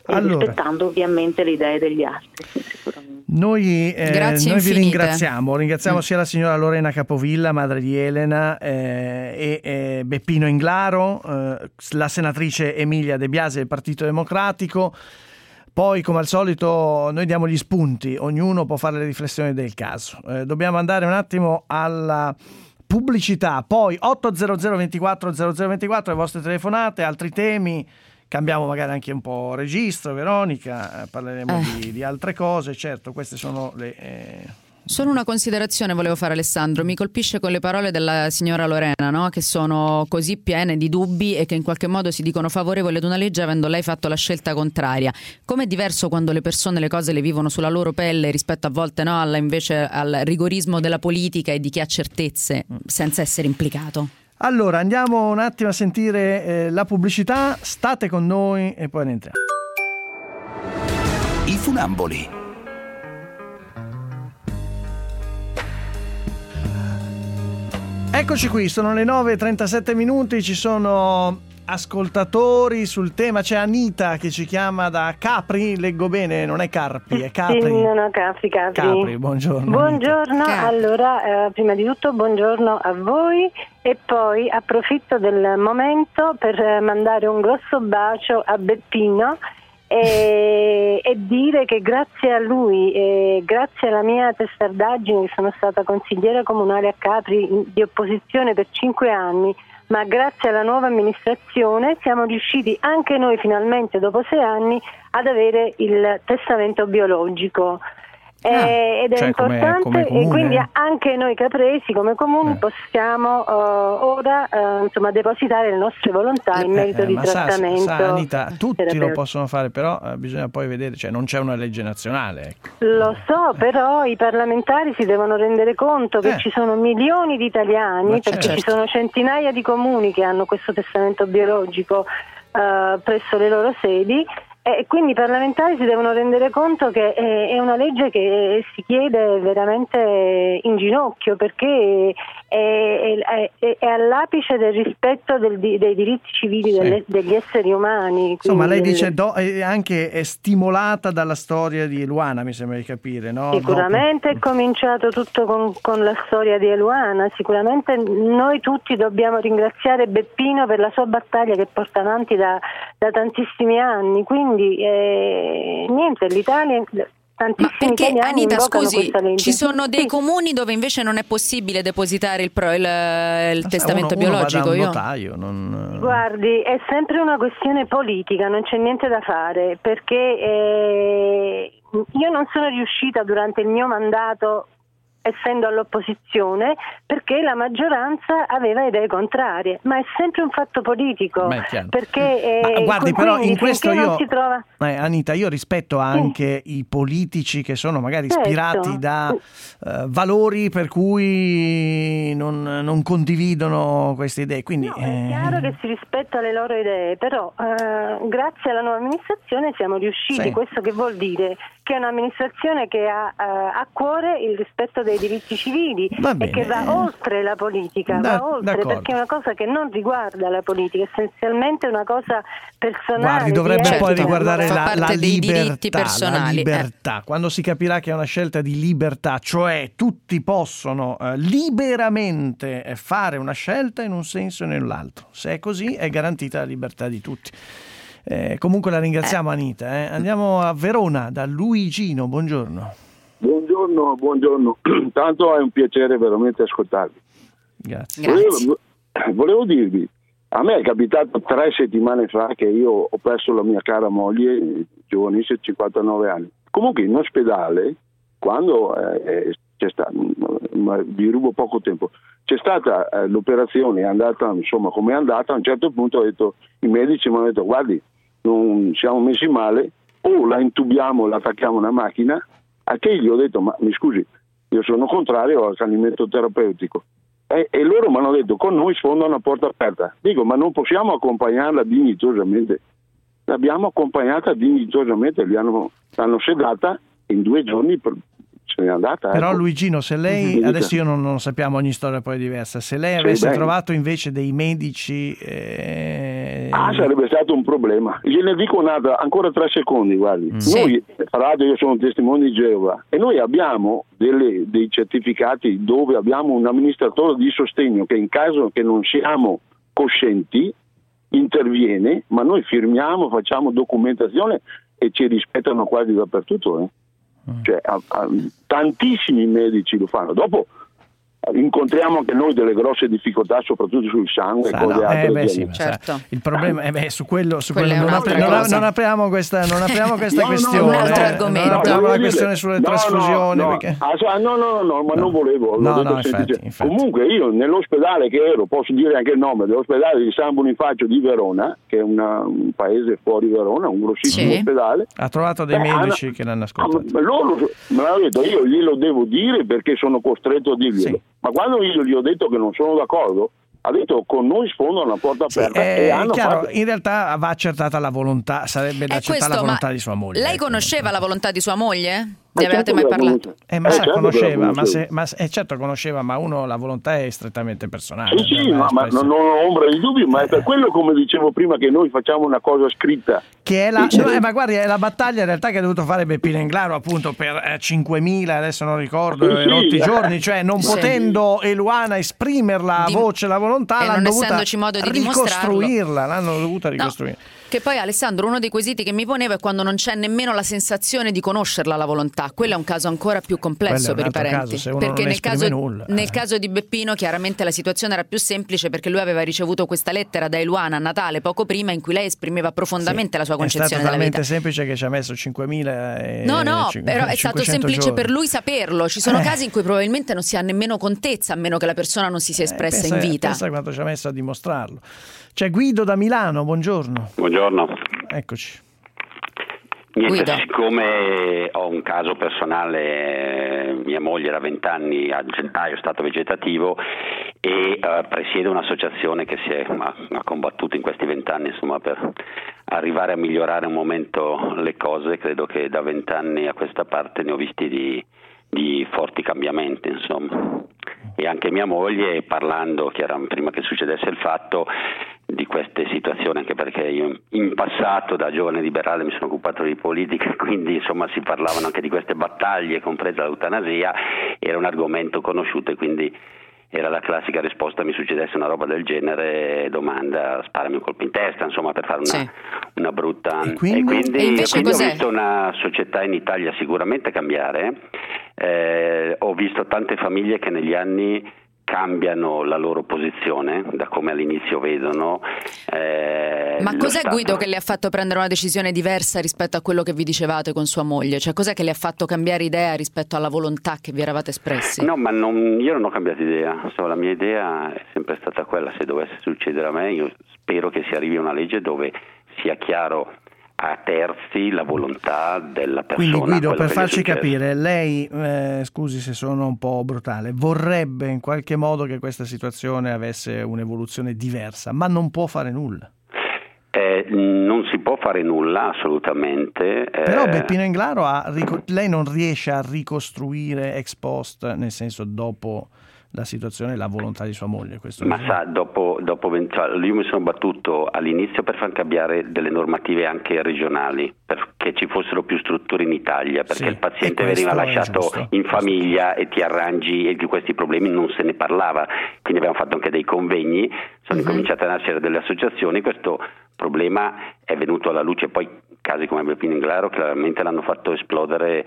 rispettando ovviamente le idee degli altri. Sicuramente. Noi vi ringraziamo sia la signora Lorena Capovilla, madre di Elena, e Beppino Englaro, la senatrice Emilia De Biasi del Partito Democratico. Poi, come al solito, noi diamo gli spunti, ognuno può fare le riflessioni del caso. Dobbiamo andare un attimo alla pubblicità, poi 800 24 0024 le vostre telefonate, altri temi, cambiamo magari anche un po' registro, Veronica, parleremo di altre cose, certo, queste sono le... Solo una considerazione volevo fare, Alessandro, mi colpisce con le parole della signora Lorena, no? Che sono così piene di dubbi e che in qualche modo si dicono favorevoli ad una legge avendo lei fatto la scelta contraria. Com'è diverso quando le persone le cose le vivono sulla loro pelle rispetto a volte invece al rigorismo della politica e di chi ha certezze senza essere implicato? Allora andiamo un attimo a sentire la pubblicità, state con noi e poi ne entriamo. I funamboli. Eccoci qui, sono le 9:37, ci sono ascoltatori sul tema, c'è Anita che ci chiama da Capri, leggo bene, non è Carpi, è Capri. Sì, no, Capri. Buongiorno. Buongiorno, allora prima di tutto buongiorno a voi e poi approfitto del momento per mandare un grosso bacio a Beppino e dire che grazie a lui e grazie alla mia testardaggine, che sono stata consigliera comunale a Capri di opposizione per 5 anni, ma grazie alla nuova amministrazione siamo riusciti anche noi finalmente dopo 6 anni ad avere il testamento biologico. Ed è importante come e quindi anche noi capresi come comune possiamo ora depositare le nostre volontà in merito di trattamento. Anita, tutti lo possono fare, però bisogna poi vedere, cioè non c'è una legge nazionale. Ecco. Lo so, però i parlamentari si devono rendere conto che ci sono milioni di italiani, perché ci sono centinaia di comuni che hanno questo testamento biologico presso le loro sedi. E quindi i parlamentari si devono rendere conto che è una legge che si chiede veramente in ginocchio, perché è all'apice del rispetto dei diritti civili degli esseri umani. Insomma, lei dice anche è stimolata dalla storia di Eluana, mi sembra di capire, no? Sicuramente è cominciato tutto con la storia di Eluana, sicuramente noi tutti dobbiamo ringraziare Beppino per la sua battaglia che porta avanti da tantissimi anni, quindi niente, l'Italia, tantissimi italiani Anita, invocano scusi, questa legge. ci sono dei comuni dove invece non è possibile depositare il testamento biologico? Uno notaio, Guardi, è sempre una questione politica, non c'è niente da fare, perché io non sono riuscita durante il mio mandato, essendo all'opposizione, perché la maggioranza aveva idee contrarie, ma è sempre un fatto politico, perché guardi, però in questo io non si trova... Anita, io rispetto anche i politici che sono magari ispirati da valori per cui non condividono queste idee, quindi è chiaro che si rispetta le loro idee, però grazie alla nuova amministrazione siamo riusciti. Questo che vuol dire? Che è un'amministrazione che ha a cuore il rispetto dei diritti civili e che va oltre la politica, perché è una cosa che non riguarda la politica, essenzialmente è una cosa personale. Guardi, dovrebbe poi riguardare la diritti personali. La libertà. Quando si capirà che è una scelta di libertà, cioè tutti possono liberamente fare una scelta in un senso e nell'altro. Se è così è garantita la libertà di tutti. Comunque la ringraziamo Anita. Andiamo a Verona da Luigino, buongiorno. Buongiorno. Tanto è un piacere veramente ascoltarvi. Grazie. Volevo dirvi, a me è capitato 3 settimane fa che io ho perso la mia cara moglie, giovanissima, 59 anni. Comunque in ospedale, quando c'è stato, vi rubo poco tempo, c'è stata l'operazione, è andata insomma come è andata. A un certo punto i medici mi hanno detto: guardi, non siamo messi male, o la intubiamo, la attacchiamo a una macchina. A che gli ho detto: ma mi scusi, io sono contrario all'accanimento terapeutico. E loro mi hanno detto: con noi sfonda una porta aperta. Dico: ma non possiamo accompagnarla dignitosamente? L'abbiamo accompagnata dignitosamente, l'hanno sedata, in 2 giorni se n'è andata. Però Luigino, se lei, adesso io non sappiamo, ogni storia poi è diversa, se lei avesse trovato invece dei medici sarebbe stato un problema. Gliene dico un'altra, ancora 3 secondi, guardi. Noi, tra l'altro io sono testimone di Geova, e noi abbiamo dei certificati dove abbiamo un amministratore di sostegno che in caso che non siamo coscienti interviene, ma noi firmiamo, facciamo documentazione e ci rispettano quasi dappertutto. Cioè, tantissimi medici lo fanno. Dopo incontriamo anche noi delle grosse difficoltà, soprattutto sul sangue e cose altre. Certo. Il problema è su quello non apriamo questa questione. Un altro argomento. Non apriamo la questione sulle trasfusioni. No, perché... ma non volevo. Infatti. Comunque io nell'ospedale che ero, posso dire anche il nome dell'ospedale di San Bonifacio di Verona, che è un paese fuori Verona, un grossissimo ospedale. Ha trovato dei medici che l'hanno ascoltato. Loro me l'hanno detto, io glielo devo dire perché sono costretto a dirglielo. Sì. Ma quando io gli ho detto che non sono d'accordo, ha detto con noi sfondano una porta aperta. E hanno fatto... In realtà va accertata la volontà, sarebbe da accertare la volontà di sua moglie. Lei conosceva la volontà di sua moglie? Ne avevate mai parlato? Conosceva, certo conosceva, ma la volontà è strettamente personale. Sì, ma non ho ombra di dubbio, ma è per quello, come dicevo prima, che noi facciamo una cosa scritta. Che è ma guardi, è la battaglia in realtà che ha dovuto fare Beppino Englaro appunto per 5.000, adesso non ricordo, rotti giorni, cioè non potendo Eluana esprimerla a voce la volontà, l'hanno dovuta ricostruirla, l'hanno dovuta ricostruire. Che poi, Alessandro, uno dei quesiti che mi ponevo è quando non c'è nemmeno la sensazione di conoscerla la volontà. Quello è un caso ancora più complesso per i parenti, perché nel caso di Beppino chiaramente la situazione era più semplice, perché lui aveva ricevuto questa lettera da Eluana a Natale poco prima in cui lei esprimeva profondamente la sua concezione della vita. È stato talmente semplice che ci ha messo 5.000 però è stato semplice giorni. Per lui saperlo. Ci sono casi in cui probabilmente non si ha nemmeno contezza, a meno che la persona non si sia espressa in vita. Pensa quanto ci ha messo a dimostrarlo. C'è Guido da Milano, buongiorno. Buongiorno. Eccoci. Niente, siccome ho un caso personale, mia moglie era 20 anni a gennaio, stato vegetativo, e presiede un'associazione che ha combattuto in questi 20 anni, insomma, per arrivare a migliorare un momento le cose. Credo che da 20 anni a questa parte ne ho visti di forti cambiamenti, insomma. E anche mia moglie, parlando prima che succedesse il fatto, di queste situazioni, anche perché io in passato da giovane liberale mi sono occupato di politica, quindi insomma si parlavano anche di queste battaglie, compresa l'eutanasia, era un argomento conosciuto e quindi era la classica risposta: mi succedesse una roba del genere, domanda, sparami un colpo in testa, insomma, per fare una brutta... E quindi ho visto una società in Italia sicuramente cambiare, ho visto tante famiglie che negli anni cambiano la loro posizione da come all'inizio vedono. Ma cos'è, Guido, che le ha fatto prendere una decisione diversa rispetto a quello che vi dicevate con sua moglie? Cioè, cos'è che le ha fatto cambiare idea rispetto alla volontà che vi eravate espressi? No, ma io non ho cambiato idea. La mia idea è sempre stata quella: se dovesse succedere a me, io spero che si arrivi a una legge dove sia chiaro a terzi la volontà della persona. Quindi, Guido, per farci capire, lei, scusi se sono un po' brutale, vorrebbe in qualche modo che questa situazione avesse un'evoluzione diversa, ma non può fare nulla. Non si può fare nulla, assolutamente. Però Beppino Englaro lei non riesce a ricostruire ex post, nel senso dopo la situazione, la volontà di sua moglie. Ma sa, dopo 20 anni, io mi sono battuto all'inizio per far cambiare delle normative anche regionali, perché ci fossero più strutture in Italia, perché il paziente veniva lasciato in famiglia e ti arrangi, e di questi problemi non se ne parlava, quindi abbiamo fatto anche dei convegni, sono cominciate a nascere delle associazioni. Questo problema è venuto alla luce, poi casi come Beppino Englaro chiaramente l'hanno fatto esplodere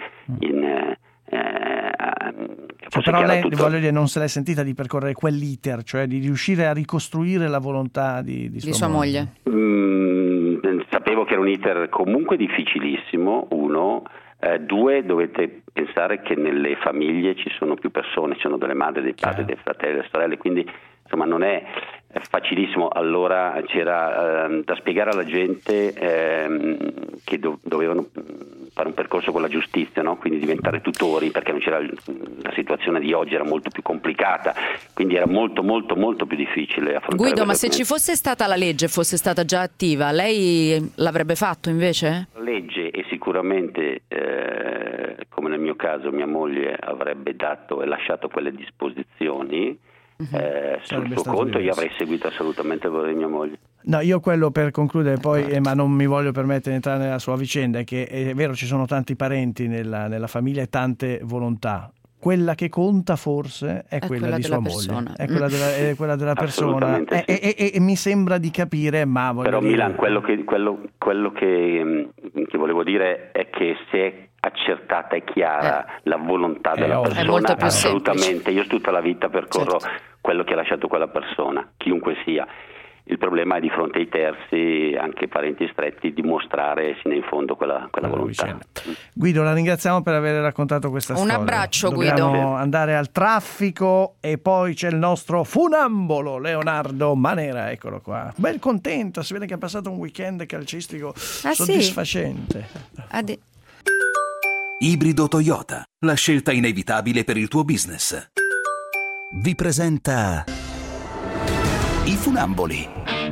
però lei, voglio dire, non se l'è sentita di percorrere quell'iter, cioè di riuscire a ricostruire la volontà di sua moglie? Sapevo che era un iter comunque difficilissimo, uno. Due, dovete pensare che nelle famiglie ci sono più persone, ci sono delle madri, dei padri, dei fratelli, delle sorelle, quindi insomma non è facilissimo. Allora c'era da spiegare alla gente che dovevano fare un percorso con la giustizia, no? Quindi diventare tutori, perché non c'era la situazione di oggi, era molto più complicata, quindi era molto molto molto più difficile affrontare. Guido, ma se ci fosse stata la legge, fosse stata già attiva, lei l'avrebbe fatto invece? La legge, e sicuramente come nel mio caso mia moglie avrebbe dato e lasciato quelle disposizioni sul suo conto, io avrei seguito assolutamente il volere di mia moglie. No, io quello per concludere poi, ma non mi voglio permettere di entrare nella sua vicenda, è che è vero, ci sono tanti parenti nella famiglia e tante volontà. Quella che conta forse è quella di sua moglie, è quella della persona, sì. e mi sembra di capire, ma però dire... Milan, quello che volevo dire è che se è accertata e chiara la volontà della persona, assolutamente, semplice. Io tutta la vita percorro quello che ha lasciato quella persona, chiunque sia. Il problema è di fronte ai terzi, anche parenti stretti, dimostrare sino in fondo quella volontà. Guido, la ringraziamo per aver raccontato questa storia. Un abbraccio, Dobbiamo Guido. andare al traffico e poi c'è il nostro funambolo Leonardo Manera, eccolo qua. Bel contento, si vede che ha passato un weekend calcistico soddisfacente. Sì? Ibrido Toyota, la scelta inevitabile per il tuo business. Vi presenta i funamboli.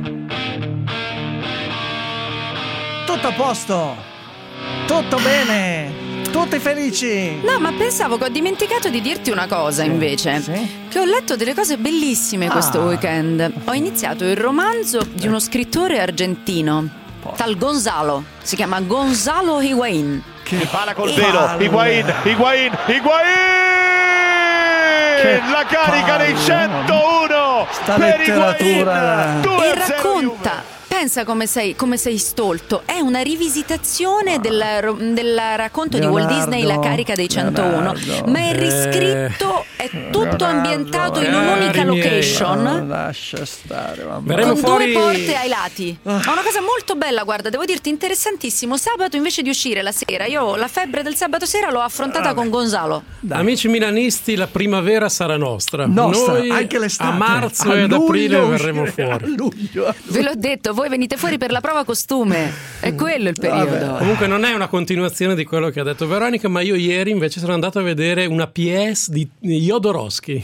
Tutto a posto, tutto bene, tutti felici. No, ma pensavo che ho dimenticato di dirti una cosa invece. Che ho letto delle cose bellissime questo weekend. Ho iniziato il romanzo di uno scrittore argentino, tal Gonzalo. Si chiama Gonzalo Higuaín. Che palla col velo, Higuaín, la carica dei 101. Sta letteratura. E racconta. Pensa come sei stolto. È una rivisitazione del racconto di Walt Disney, La carica dei 101, ma è riscritto, è tutto ambientato in un'unica location. Lascia stare, con due porte ai lati. È una cosa molto bella, guarda, devo dirti, interessantissimo. Sabato invece di uscire la sera, io la febbre del sabato sera l'ho affrontata con Gonzalo. Amici milanisti, la primavera sarà nostra. Noi anche l'estate. A marzo e ad aprile verremo fuori. Ve l'ho detto, voi venite fuori per la prova costume, è quello il periodo. Comunque non è una continuazione di quello che ha detto Veronica, ma io ieri invece sono andato a vedere una pièce di Jodorowsky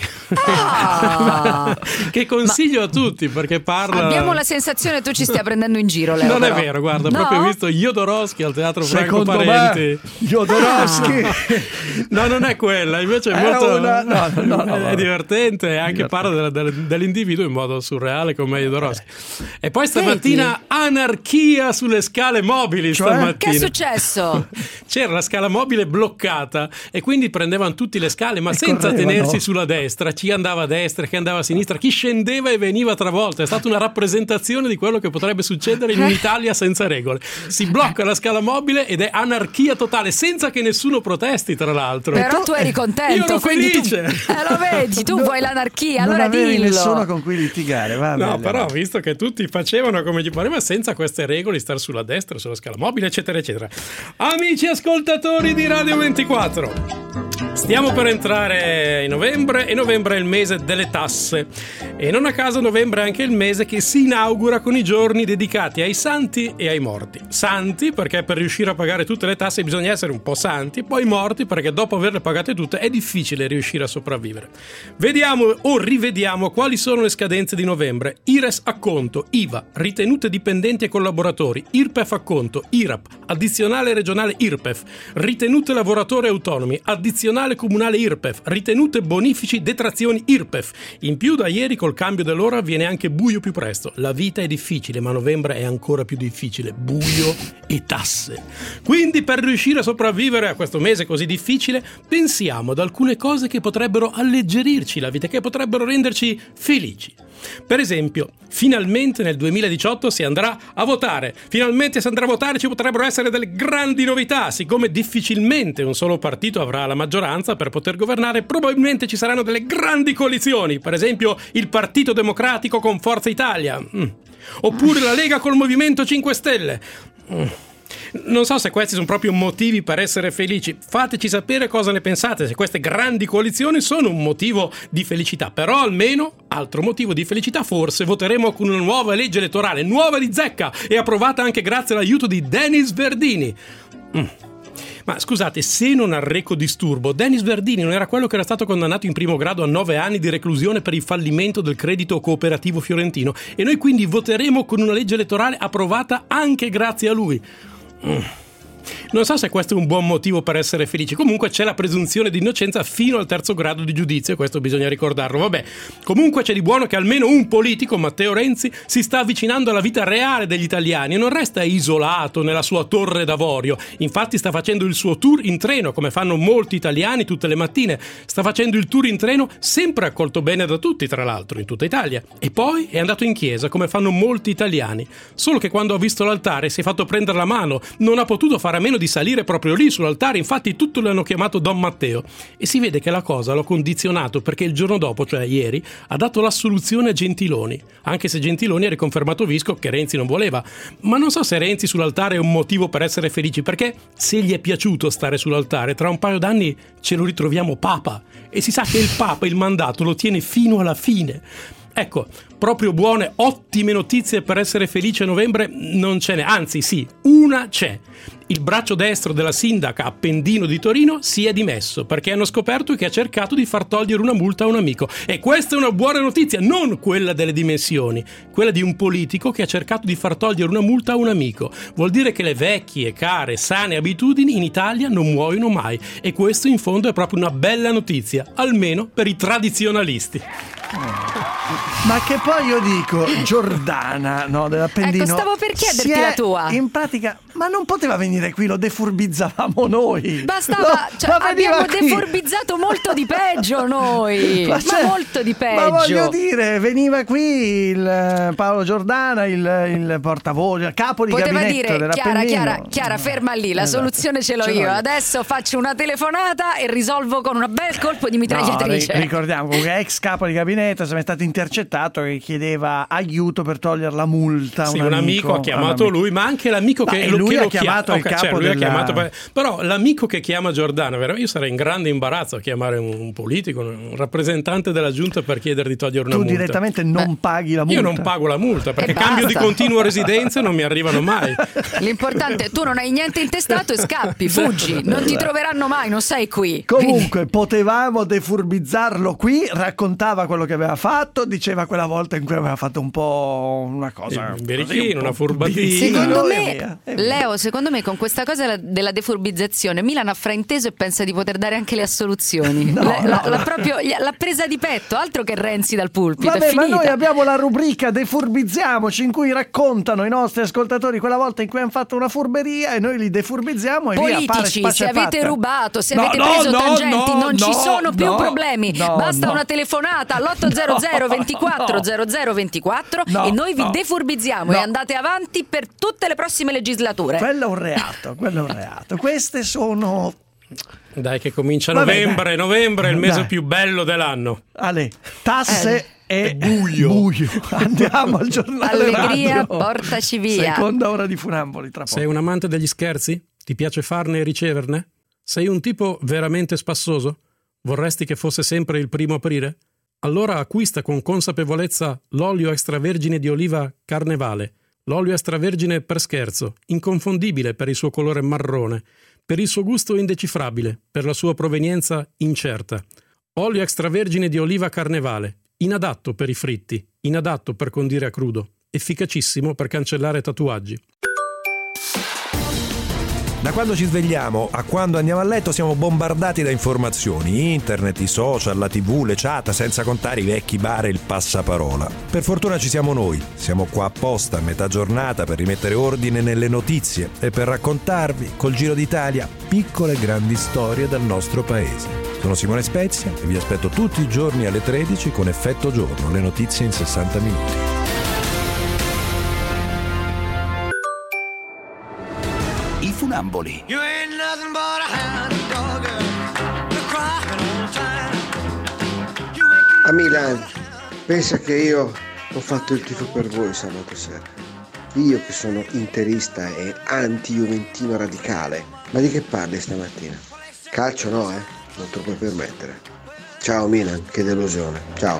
che consiglio a tutti, perché parla... Abbiamo la sensazione che tu ci stia prendendo in giro, Leo. Non è vero, guarda, proprio visto Jodorowsky al Teatro Franco Parenti. Jodorowsky no, non è quella, invece è molto è divertente, anche parla dell'individuo in modo surreale come Jodorowsky. E poi stamattina anarchia sulle scale mobili. Stamattina che è successo? C'era la scala mobile bloccata e quindi prendevano tutte le scale, ma senza tenersi sulla destra. Chi andava a destra, chi andava a sinistra, chi scendeva e veniva travolto. È stata una rappresentazione di quello che potrebbe succedere in un'Italia senza regole. Si blocca la scala mobile ed è anarchia totale, senza che nessuno protesti, tra l'altro. Però tu eri contento. Io ero felice. Lo vedi, tu vuoi l'anarchia, allora non avevi dillo. nessuno con cui litigare. No, però visto che tutti facevano come gli pareva, senza queste regole, stare sulla destra, sulla scala mobile, eccetera eccetera. Amici ascoltatori di Radio 24, stiamo per entrare in novembre e novembre è il mese delle tasse e non a caso novembre è anche il mese che si inaugura con i giorni dedicati ai santi e ai morti. Santi perché per riuscire a pagare tutte le tasse bisogna essere un po' santi, poi morti perché dopo averle pagate tutte è difficile riuscire a sopravvivere. Vediamo o rivediamo quali sono le scadenze di novembre. IRES a conto, IVA, ritenute dipendenti e collaboratori, IRPEF a conto, IRAP, addizionale regionale IRPEF, ritenute lavoratori autonomi, addizionale comunale IRPEF, ritenute bonifici, detrazioni IRPEF. In più da ieri col cambio dell'ora viene anche buio più presto. La vita è difficile, ma novembre è ancora più difficile. Buio e tasse. Quindi per riuscire a sopravvivere a questo mese così difficile, pensiamo ad alcune cose che potrebbero alleggerirci la vita, che potrebbero renderci felici. Per esempio, finalmente nel 2018 si andrà a votare. Finalmente si andrà a votare, ci potrebbero essere delle grandi novità. Siccome difficilmente un solo partito avrà la maggioranza per poter governare, probabilmente ci saranno delle grandi coalizioni. Per esempio il Partito Democratico con Forza Italia. Oppure la Lega col Movimento 5 Stelle. Non so se questi sono proprio motivi per essere felici. Fateci sapere cosa ne pensate, se queste grandi coalizioni sono un motivo di felicità. Però almeno, altro motivo di felicità, forse voteremo con una nuova legge elettorale, nuova di zecca e approvata anche grazie all'aiuto di Denis Verdini. Ma scusate, se non arreco disturbo, Denis Verdini non era quello che era stato condannato in primo grado a 9 anni di reclusione per il fallimento del credito cooperativo fiorentino, e noi quindi voteremo con una legge elettorale approvata anche grazie a lui. Non so se questo è un buon motivo per essere felici. Comunque c'è la presunzione di innocenza fino al 3° grado di giudizio, questo bisogna ricordarlo. Vabbè, comunque c'è di buono che almeno un politico, Matteo Renzi, si sta avvicinando alla vita reale degli italiani e non resta isolato nella sua torre d'avorio. Infatti sta facendo il suo tour in treno, come fanno molti italiani tutte le mattine. Sta facendo il tour in treno, sempre accolto bene da tutti, tra l'altro, in tutta Italia. E poi è andato in chiesa, come fanno molti italiani. Solo che quando ha visto l'altare si è fatto prendere la mano, non ha potuto fare a meno di salire proprio lì sull'altare, infatti tutti lo hanno chiamato Don Matteo. E si vede che la cosa l'ho condizionato, perché il giorno dopo, cioè ieri, ha dato l'assoluzione a Gentiloni, anche se Gentiloni ha riconfermato Visco che Renzi non voleva. Ma non so se Renzi sull'altare è un motivo per essere felici, perché se gli è piaciuto stare sull'altare, tra un paio d'anni ce lo ritroviamo Papa, e si sa che il Papa il mandato lo tiene fino alla fine. Ecco, proprio buone, ottime notizie per essere felici a novembre non ce n'è, anzi sì, una c'è. Il braccio destro della sindaca Appendino di Torino si è dimesso perché hanno scoperto che ha cercato di far togliere una multa a un amico. E questa è una buona notizia, non quella delle dimensioni, quella di un politico che ha cercato di far togliere una multa a un amico. Vuol dire che le vecchie, care, sane abitudini in Italia non muoiono mai, e questo in fondo è proprio una bella notizia, almeno per i tradizionalisti. Ma che poi io dico, Giordana, no, dell'Appendino, ecco, stavo per chiederti la tua. In pratica, ma non poteva venire qui, lo defurbizzavamo noi. Bastava, no, cioè, abbiamo defurbizzato molto di peggio noi. Ma molto di peggio. Ma voglio dire, veniva qui il Paolo Giordana, il portavoce, il capo di poteva gabinetto dire, dell'Appendino. Chiara, ferma lì, la soluzione ce l'ho io. Adesso faccio una telefonata e risolvo con un bel colpo di mitragliatrice. No, ricordiamo che ex capo di gabinetto è stato intercettato che chiedeva aiuto per togliere la multa. Sì, un amico ha chiamato lui, ma anche l'amico che lui ha chiamato il capo però l'amico che chiama Giordano, vero? Io sarei in grande imbarazzo a chiamare un politico, un rappresentante della giunta per chiedere di togliere una multa. Tu direttamente non paghi la multa? Io non pago la multa perché cambio di continuo residenza e non mi arrivano mai. L'importante è tu non hai niente intestato e scappi, fuggi, non ti troveranno mai, non sei qui. Comunque potevamo defurbizzarlo qui, raccontava quello che aveva fatto, diceva quella volta in cui aveva fatto un po' una cosa, un berichino, una furbatina. Secondo me, Leo, secondo me con questa cosa della defurbizzazione Milan ha frainteso e pensa di poter dare anche le assoluzioni. L'ha presa di petto, altro che Renzi dal pulpito. Vabbè, ma noi abbiamo la rubrica Defurbizziamoci, in cui raccontano i nostri ascoltatori quella volta in cui hanno fatto una furberia e noi li defurbizziamo e politici, via, se avete rubato, se avete preso tangenti, non ci sono più problemi. Basta una telefonata all'800 24 0024 e noi vi defurbizziamo e andate avanti per tutte le prossime legislature. Quello è un reato. Queste sono... Dai che comincia novembre, novembre è il mese più bello dell'anno. Ale, tasse e buio. Andiamo al giornale Allegria, radio. portaci via. Seconda ora di Funamboli tra poco. Sei un amante degli scherzi? Ti piace farne e riceverne? Sei un tipo veramente spassoso? Vorresti che fosse sempre il 1° aprile? Allora acquista con consapevolezza l'olio extravergine di oliva Carnevale, l'olio extravergine per scherzo, inconfondibile per il suo colore marrone, per il suo gusto indecifrabile, per la sua provenienza incerta. Olio extravergine di oliva Carnevale, inadatto per i fritti, inadatto per condire a crudo, efficacissimo per cancellare tatuaggi. Da quando ci svegliamo a quando andiamo a letto siamo bombardati da informazioni, internet, i social, la TV, le chat, senza contare i vecchi bar e il passaparola. Per fortuna ci siamo noi, siamo qua apposta a metà giornata per rimettere ordine nelle notizie e per raccontarvi, col Giro d'Italia, piccole e grandi storie dal nostro paese. Sono Simone Spezia e vi aspetto tutti i giorni alle 13 con Effetto Giorno, le notizie in 60 minuti. I Funamboli. A Milan, pensa che io ho fatto il tifo per voi sabato sera. Io che sono interista e anti-juventino radicale. Ma di che parli stamattina? Calcio no, non te lo puoi permettere. Ciao Milan, che delusione. Ciao.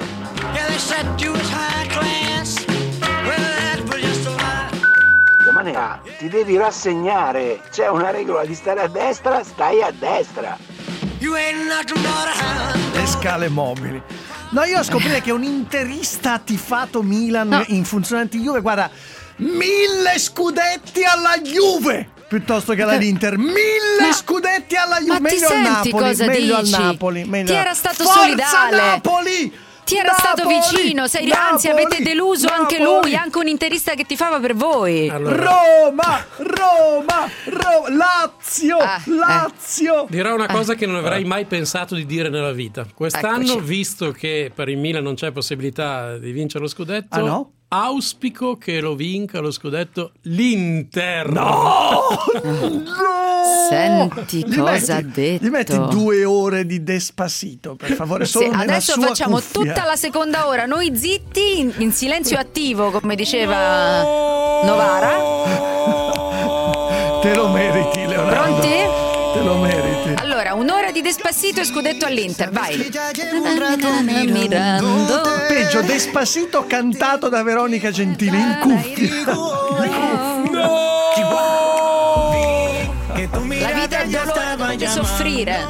Manea, ti devi rassegnare, c'è una regola di stare a destra, stai a destra. Le scale mobili. No, io a scoprire che un interista ha tifato Milan in funzione anti-Juve, guarda, 1000 scudetti alla Juve! piuttosto che all'Inter. 1000 scudetti alla Juve. Meglio al Napoli. Cosa meglio dici? al Napoli. Ti era stato Forza solidale. Napoli! Ti era stato vicino, anzi avete deluso anche lui, anche un interista che tifava per voi. Roma, Lazio. Dirò una cosa che non avrei mai pensato di dire nella vita. Quest'anno, visto che per il Milan non c'è possibilità di vincere lo scudetto, auspico che lo vinca lo scudetto l'Inter. No! Senti cosa ha detto. Gli metti 2 ore di Despacito, per favore. Solo adesso sua facciamo cuffia. tutta la seconda ora, noi zitti, in silenzio attivo, come diceva Novara. Te lo meriti, Leonardo. Pronti? Te lo meriti. Allora, 1 ora di Despacito e scudetto all'Inter, vai. Peggio, Despacito cantato da Veronica Gentili in cuffia. La vita è dolore, dovete soffrire.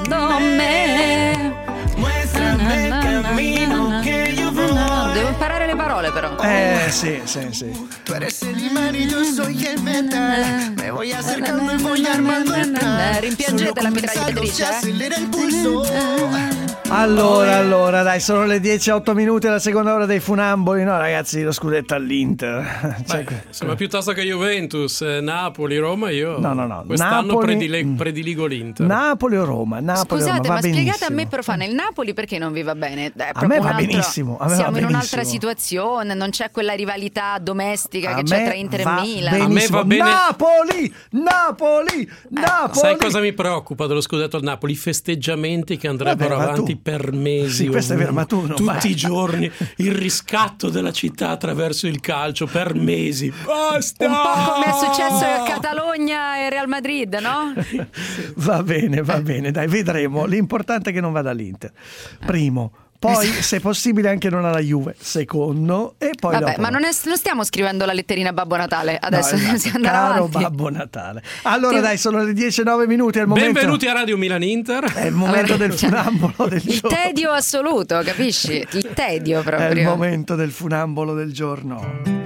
Devo imparare le parole però. Sì. Tu eres el imán y yo soy el metal. Me voy acercando y voy armando el plan. Rimpiangete la mitragliatrice. Acelera il pulso. Allora, dai, sono le 10:08 minuti la seconda ora dei funamboli. No, ragazzi, lo scudetto all'Inter. Insomma, piuttosto che Juventus, Napoli, Roma, io no. quest'anno Napoli, prediligo l'Inter. Napoli o Roma? Scusate, Roma, ma spiegate a me, benissimo. profana, il Napoli perché non vi va bene? A me va benissimo. Siamo in un'altra situazione, non c'è quella rivalità domestica che c'è tra Inter e Milan. A me va bene. Napoli. Sai cosa mi preoccupa dello scudetto al Napoli? I festeggiamenti che andrebbero avanti per mesi. Sì, questo è vero, ma tu non tutti i giorni, il riscatto della città attraverso il calcio per mesi. Basta! Un po' come è successo a Catalogna e Real Madrid, no? Va bene, dai, vedremo. L'importante è che non vada all'Inter. Primo. Poi, se possibile, anche non alla Juve. Secondo, e poi dopo. Ma non stiamo scrivendo la letterina a Babbo Natale. Adesso si andrà caro avanti. Babbo Natale. Allora, dai, sono le 10:09 minuti. È il momento. Benvenuti a Radio Milan Inter. È il momento del funambolo del giorno. Il tedio assoluto, capisci? Il tedio proprio. È il momento del funambolo del giorno.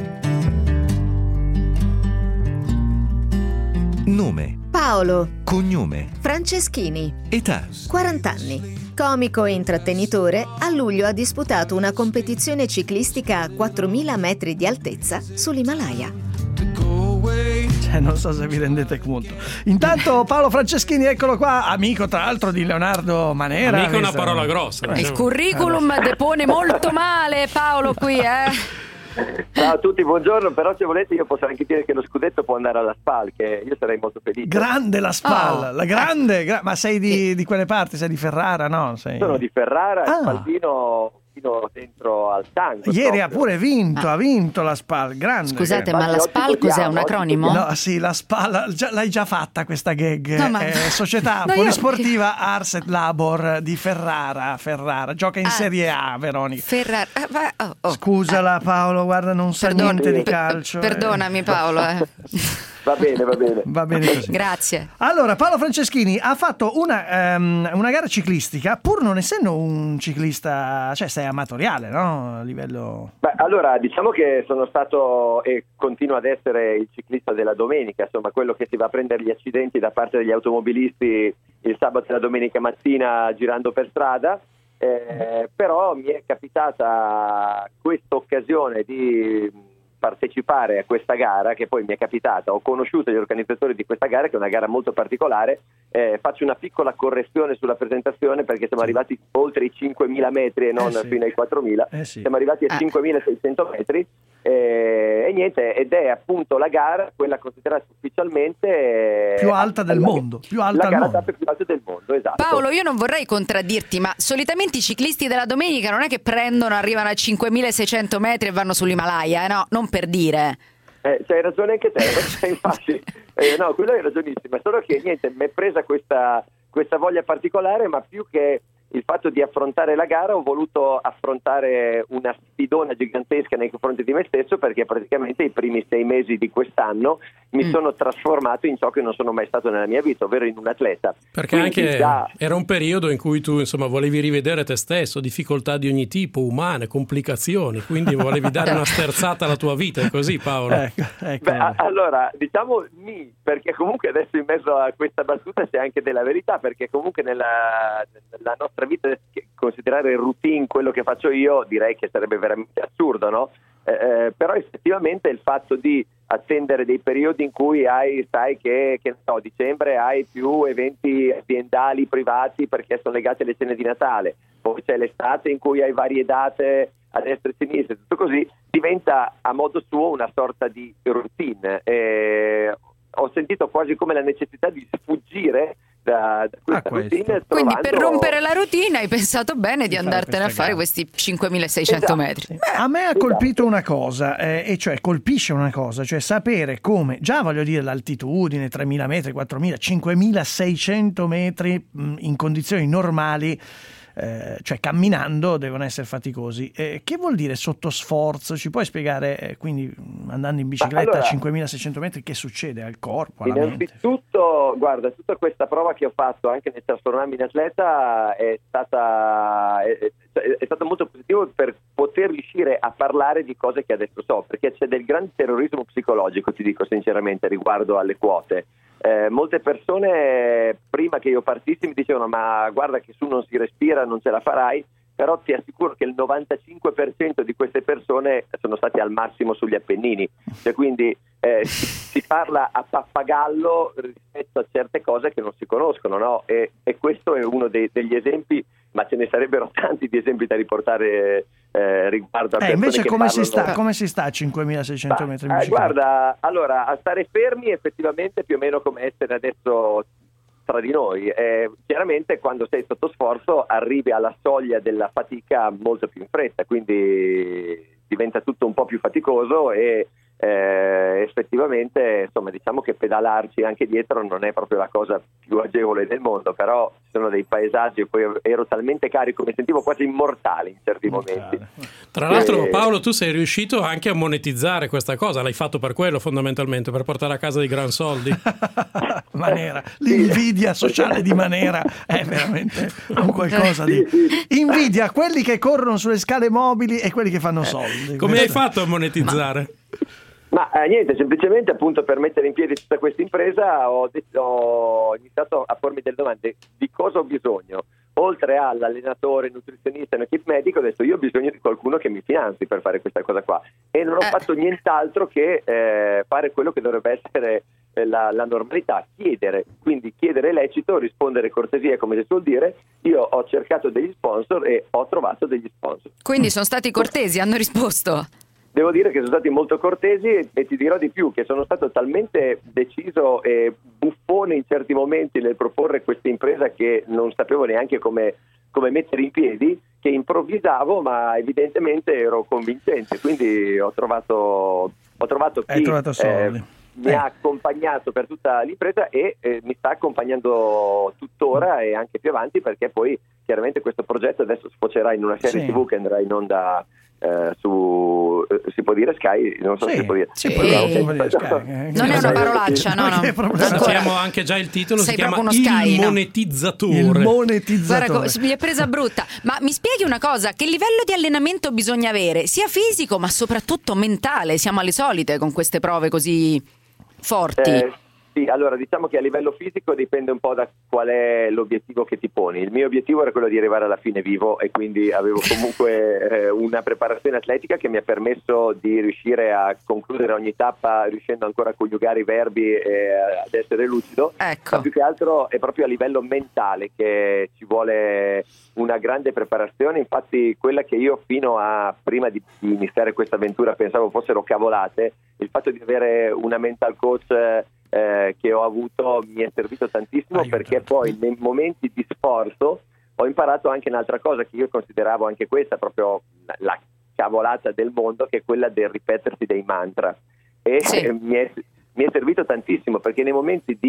Nome: Paolo. cognome: Franceschini. età: 40 anni. Comico e intrattenitore, a luglio ha disputato una competizione ciclistica a 4.000 metri di altezza sull'Himalaya. Non so se vi rendete conto. Intanto Paolo Franceschini, eccolo qua, amico tra l'altro di Leonardo Manera. Amico è una parola grossa. Il curriculum depone molto male Paolo qui, Ciao a tutti, buongiorno. Però se volete io posso anche dire che lo scudetto può andare alla SPAL, che io sarei molto felice. Grande la SPAL, la grande, ma sei di quelle parti? Sei di Ferrara, no? Sono di Ferrara, Spaldino, fino dentro al tango. Ieri ha pure vinto, ha vinto la SPAL, grande. Scusate, ma la SPAL cos'è, un acronimo? No, sì, la SPAL, l'hai già fatta questa gag. No, Società Polisportiva Ars et Labor di Ferrara, gioca in Serie A, Veronica. Ferrara. Scusala Paolo, guarda, non sa niente di calcio. Perdonami Paolo. Va bene. Va bene così. Grazie. Allora, Paolo Franceschini ha fatto una gara ciclistica, pur non essendo un ciclista, cioè sei amatoriale, no? A livello... Beh, allora, diciamo che sono stato e continuo ad essere il ciclista della domenica, insomma, quello che si va a prendere gli accidenti da parte degli automobilisti il sabato e la domenica mattina girando per strada, però mi è capitata questa occasione di partecipare a questa gara, che poi mi è capitata, ho conosciuto gli organizzatori di questa gara, che è una gara molto particolare. Faccio una piccola correzione sulla presentazione, perché siamo arrivati oltre i 5.000 metri e non fino ai 4.000, siamo arrivati a 5.600 metri e niente, ed è appunto la gara, quella considerata ufficialmente più alta del mondo, la gara tappe più alta del mondo, esatto. Paolo, io non vorrei contraddirti, ma solitamente i ciclisti della domenica non è che arrivano a 5.600 metri e vanno sull'Himalaya, no? Non per dire. C'hai ragione anche te, infatti, no, quello è ragionissimo, solo che niente, mi è presa questa voglia particolare, ma più che il fatto di affrontare la gara ho voluto affrontare una sfidona gigantesca nei confronti di me stesso, perché praticamente i primi 6 mesi di quest'anno mi sono trasformato in ciò che non sono mai stato nella mia vita, ovvero in un atleta. Perché quindi anche era un periodo in cui tu insomma volevi rivedere te stesso, difficoltà di ogni tipo, umane, complicazioni, quindi volevi dare una sterzata alla tua vita, è così Paolo? Ecco. Beh, allora diciamo perché comunque adesso in mezzo a questa battuta c'è anche della verità, perché comunque nella nostra vita considerare il routine quello che faccio io direi che sarebbe veramente assurdo, no? Però effettivamente il fatto di attendere dei periodi in cui sai che dicembre hai più eventi aziendali, privati, perché sono legati alle cene di Natale, poi c'è l'estate in cui hai varie date a destra e a sinistra, tutto così, diventa a modo suo una sorta di routine. Ho sentito quasi come la necessità di sfuggire da questa routine. Quindi per rompere la routine hai pensato bene di andartene a fare questi 5.600 metri. A me ha colpito una cosa, e cioè colpisce una cosa, cioè sapere come, già voglio dire l'altitudine, 3.000 metri, 4.000, 5.600 metri in condizioni normali, cioè camminando devono essere faticosi. Che vuol dire sotto sforzo? Ci puoi spiegare, quindi andando in bicicletta a 5.600 metri, che succede al corpo, alla mente? Innanzitutto, guarda, tutta questa prova che ho fatto anche nel trasformarmi in atleta è stato molto positivo per poter riuscire a parlare di cose che adesso so, perché c'è del grande terrorismo psicologico, ti dico sinceramente, riguardo alle quote. Molte persone prima che io partissi mi dicevano: ma guarda che su non si respira, non ce la farai, però ti assicuro che il 95% di queste persone sono stati al massimo sugli Appennini, cioè quindi si parla a pappagallo rispetto a certe cose che non si conoscono, no? E questo è uno degli esempi, ma ce ne sarebbero tanti di esempi da riportare riguardo a persone invece che come parlano... come si sta a 5.600 metri in bicicletta? Guarda, allora, a stare fermi effettivamente più o meno come essere adesso tra di noi. Chiaramente quando sei sotto sforzo arrivi alla soglia della fatica molto più in fretta, quindi diventa tutto un po' più faticoso e effettivamente insomma diciamo che pedalarci anche dietro non è proprio la cosa più agevole del mondo, però ci sono dei paesaggi e poi ero talmente carico, mi sentivo quasi immortale in certi momenti. Tra l'altro Paolo, tu sei riuscito anche a monetizzare questa cosa, l'hai fatto per quello fondamentalmente, per portare a casa dei gran soldi. Manera, l'invidia sociale di Manera è veramente un qualcosa di... Invidia quelli che corrono sulle scale mobili e quelli che fanno soldi. Come hai fatto a monetizzare? Ma niente, semplicemente appunto per mettere in piedi tutta questa impresa ho iniziato a pormi delle domande: di cosa ho bisogno? Oltre all'allenatore, nutrizionista e equip medico, ho detto io ho bisogno di qualcuno che mi finanzi per fare questa cosa qua, e non ho fatto nient'altro che fare quello che dovrebbe essere la normalità, quindi chiedere lecito, rispondere cortesia, come si suol dire. Io ho cercato degli sponsor e ho trovato degli sponsor. Quindi sono stati cortesi, hanno risposto? Devo dire che sono stati molto cortesi e ti dirò di più, che sono stato talmente deciso e buffone in certi momenti nel proporre questa impresa che non sapevo neanche come mettere in piedi, che improvvisavo, ma evidentemente ero convincente, quindi ho trovato chi mi ha accompagnato per tutta l'impresa e mi sta accompagnando tuttora e anche più avanti, perché poi chiaramente questo progetto adesso sfocerà in una serie TV che andrà in onda su si può dire Sky? Non so se si può dire. Non è una parolaccia, no. Sappiamo anche già il titolo, sei si chiama uno Sky, Il Monetizzatore. Il Monetizzatore. Guarda, mi è presa brutta. Ma mi spieghi una cosa: che livello di allenamento bisogna avere, sia fisico ma soprattutto mentale? Siamo alle solite con queste prove così forti. Sì, allora diciamo che a livello fisico dipende un po' da qual è l'obiettivo che ti poni. Il mio obiettivo era quello di arrivare alla fine vivo e quindi avevo comunque una preparazione atletica che mi ha permesso di riuscire a concludere ogni tappa riuscendo ancora a coniugare i verbi e ad essere lucido. Ecco. Ma più che altro è proprio a livello mentale che ci vuole una grande preparazione. Infatti quella che io fino a prima di iniziare questa avventura pensavo fossero cavolate, il fatto di avere una mental coach che ho avuto mi è servito tantissimo, perché poi nei momenti di sforzo ho imparato anche un'altra cosa che io consideravo anche questa proprio la cavolata del mondo, che è quella del ripetersi dei mantra, e mi è servito tantissimo, perché nei momenti di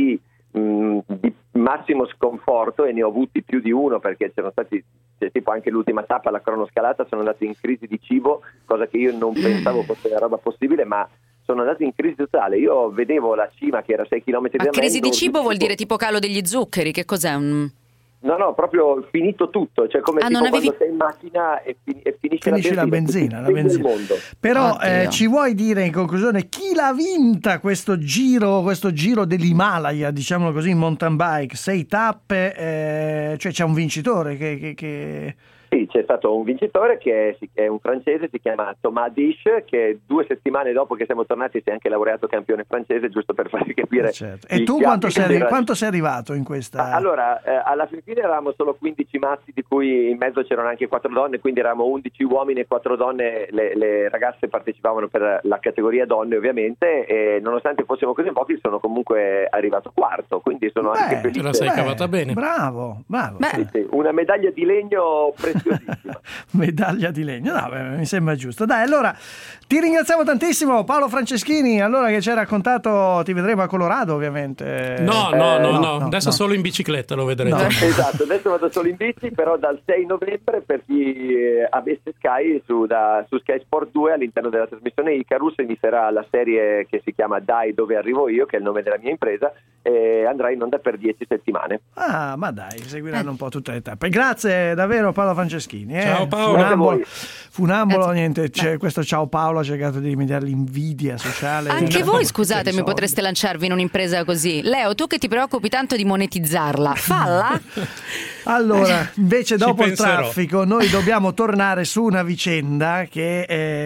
di massimo sconforto, e ne ho avuti più di uno, perché c'erano stati, tipo anche l'ultima tappa, la cronoscalata, sono andati in crisi di cibo, cosa che io non pensavo fosse una roba possibile, ma sono andati in crisi totale. Io vedevo la cima che era 6 km da me. Ma crisi di cibo vuol dire tipo calo degli zuccheri? Che cos'è? No, proprio finito tutto, cioè come tipo quando sei in macchina e finisce la benzina. Mondo. Però ci vuoi dire in conclusione chi l'ha vinta questo giro dell'Himalaya, diciamolo così, in mountain bike, 6 tappe, cioè c'è un vincitore che... Sì, c'è stato un vincitore che è un francese, si chiama Thomas Disch, che 2 settimane dopo che siamo tornati si è anche laureato campione francese, giusto per farvi capire. Certo. E tu quanto sei arrivato in questa? Allora, alla fine eravamo solo 15 maschi, di cui in mezzo c'erano anche 4 donne, quindi eravamo 11 uomini e 4 donne. Le ragazze partecipavano per la categoria donne, ovviamente, e nonostante fossimo così pochi sono comunque arrivato quarto, quindi sono anche felice. Te la sei cavata bene. Bravo. Sì, una medaglia di legno medaglia di legno, mi sembra giusto. Dai, allora ti ringraziamo tantissimo Paolo Franceschini, allora, che ci hai raccontato. Ti vedremo a Colorado, ovviamente. No, adesso solo in bicicletta lo vedrete. Esatto, adesso vado solo in bici, però dal 6 novembre per chi avesse Sky su Sky Sport 2 all'interno della trasmissione Icarus inizierà la serie che si chiama Dai dove arrivo io, che è il nome della mia impresa, e andrà in onda per 10 settimane. Ma dai, seguiranno un po' tutte le tappe. Grazie davvero Paolo Franceschini. Ciao Paolo. Funambolo, niente, questo ciao Paolo ha cercato di rimediare l'invidia sociale. Anche voi, scusatemi, potreste lanciarvi in un'impresa così. Leo, tu che ti preoccupi tanto di monetizzarla, falla. Allora, invece dopo il traffico noi dobbiamo tornare su una vicenda che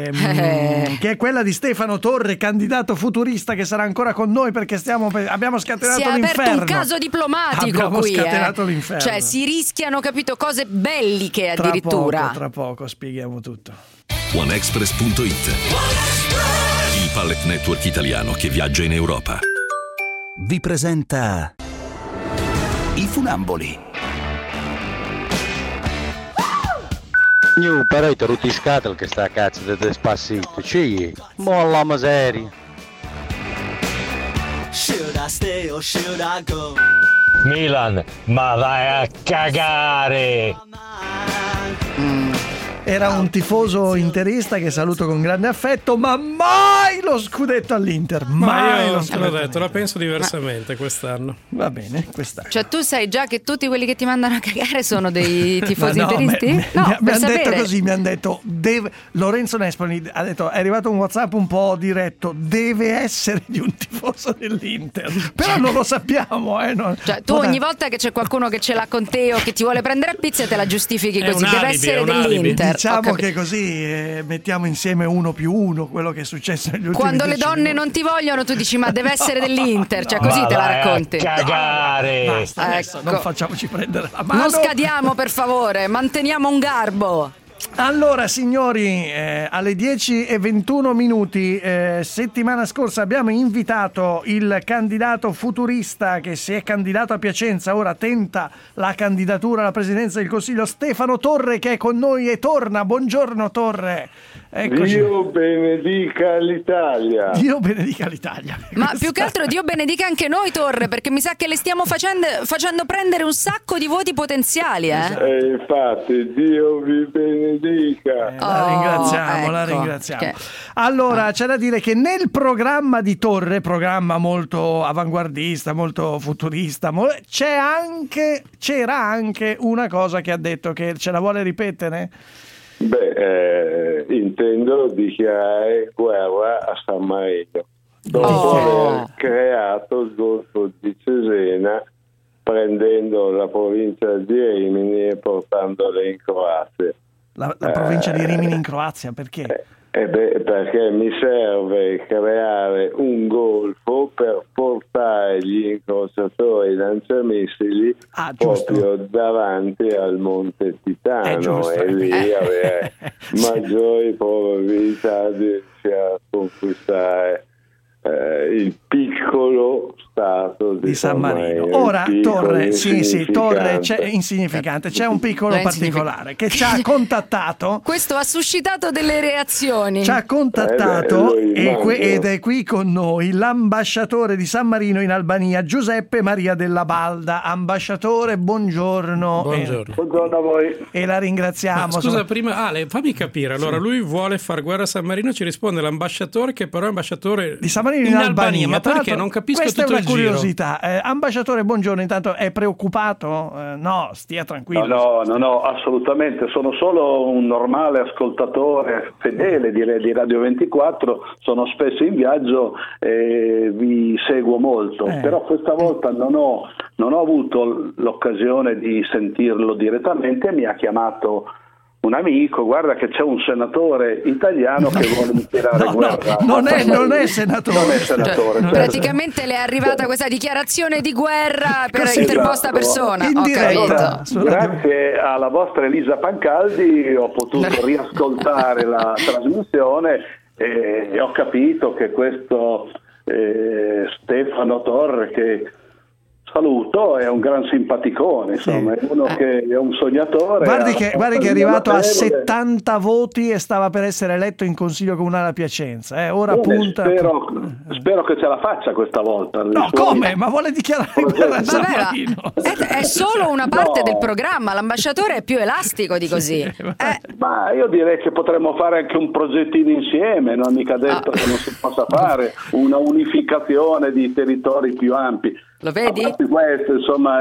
è quella di Stefano Torre, candidato futurista, che sarà ancora con noi perché abbiamo scatenato l'inferno. Si è aperto un caso diplomatico qui. Abbiamo scatenato l'inferno. Cioè si rischiano, capito, cose belliche addirittura. Tra poco spieghiamo tutto. OneExpress.it, il pallet network italiano che viaggia in Europa, vi presenta i Funamboli. Però ti ruti scatel che sta a cazzo di Despacito, ci molla miseria. Should I stay or should I go? Milan, ma vai a cagare! Era un tifoso interista che saluto con grande affetto, ma mai lo scudetto all'Inter. L'ho detto, la penso diversamente quest'anno. Va bene, quest'anno. Cioè tu sai già che tutti quelli che ti mandano a cagare sono dei tifosi interisti? Mi hanno detto così, mi hanno detto Lorenzo Nespoli ha detto, è arrivato un WhatsApp un po' diretto, deve essere di un tifoso dell'Inter, però non lo sappiamo. Cioè tu ogni volta che c'è qualcuno che ce l'ha con te o che ti vuole prendere a pizza te la giustifichi così, deve essere dell'Inter. Diciamo che così mettiamo insieme 1+1 quello che è successo negli ultimi Quando le donne non ti vogliono tu dici ma deve essere dell'Inter, cioè così te la racconti. Cagare. Basta, adesso non facciamoci prendere la mano. Non scadiamo, per favore, manteniamo un garbo. Allora signori, alle 10:21 settimana scorsa abbiamo invitato il candidato futurista che si è candidato a Piacenza, ora tenta la candidatura alla presidenza del Consiglio, Stefano Torre, che è con noi e torna. Buongiorno Torre. Eccoci. Dio benedica l'Italia. Dio benedica l'Italia. Ma più che altro Dio benedica anche noi, Torre, perché mi sa che le stiamo facendo prendere un sacco di voti potenziali. Infatti, Dio vi benedica. La ringraziamo. Okay. Allora, c'è da dire che nel programma di Torre, programma molto avanguardista, molto futurista, c'era anche una cosa che ha detto che ce la vuole ripetere? Intendo dichiarare guerra a San Marino dopo aver creato il Golfo di Cesena, prendendo la provincia di Rimini e portandola in Croazia. La provincia di Rimini in Croazia, perché? Perché mi serve creare un golfo per portare gli incrociatori lanciamissili proprio davanti al Monte Titano e lì avere maggiori probabilità di riuscire a conquistare il piccolo stato di di San Marino. Ora, Torre, Torre, c'è insignificante, c'è un piccolo particolare che ci ha contattato. Questo ha suscitato delle reazioni. Ci ha contattato ed è qui con noi l'ambasciatore di San Marino in Albania, Giuseppe Maria Della Balda. Ambasciatore, buongiorno. Buongiorno a voi. E la ringraziamo. Scusa, prima Ale, fammi capire. Allora, lui vuole far guerra a San Marino, ci risponde l'ambasciatore, che però è ambasciatore di San Marino in Albania. Ma perché? Non capisco questa tutto è una il curiosità. Ambasciatore, buongiorno. Intanto è preoccupato? No, stia tranquillo. No, assolutamente. Sono solo un normale ascoltatore fedele di Radio 24. Sono spesso in viaggio e vi seguo molto. Però questa volta non ho avuto l'occasione di sentirlo direttamente. Mi ha chiamato un amico, guarda che c'è un senatore italiano che vuole tirare guerra. Non è senatore. Non è senatore. Cioè, praticamente le è arrivata questa dichiarazione di guerra per interposta persona. Ho capito. Grazie alla vostra Elisa Pancaldi ho potuto riascoltare la trasmissione e ho capito che questo Stefano Torre, che saluto, è un gran simpaticone, insomma, è uno che è un sognatore. Guardi che è arrivato a 70 voti e stava per essere eletto in Consiglio Comunale a Piacenza. Ora punta. Spero che ce la faccia questa volta. No, come? Ma vuole dichiarare guerra a San Marino? È solo una parte del programma, l'ambasciatore è più elastico di così. Ma io direi che potremmo fare anche un progettino insieme, non è mica detto che non si possa fare una unificazione di territori più ampi. Lo vedi? Questo, insomma,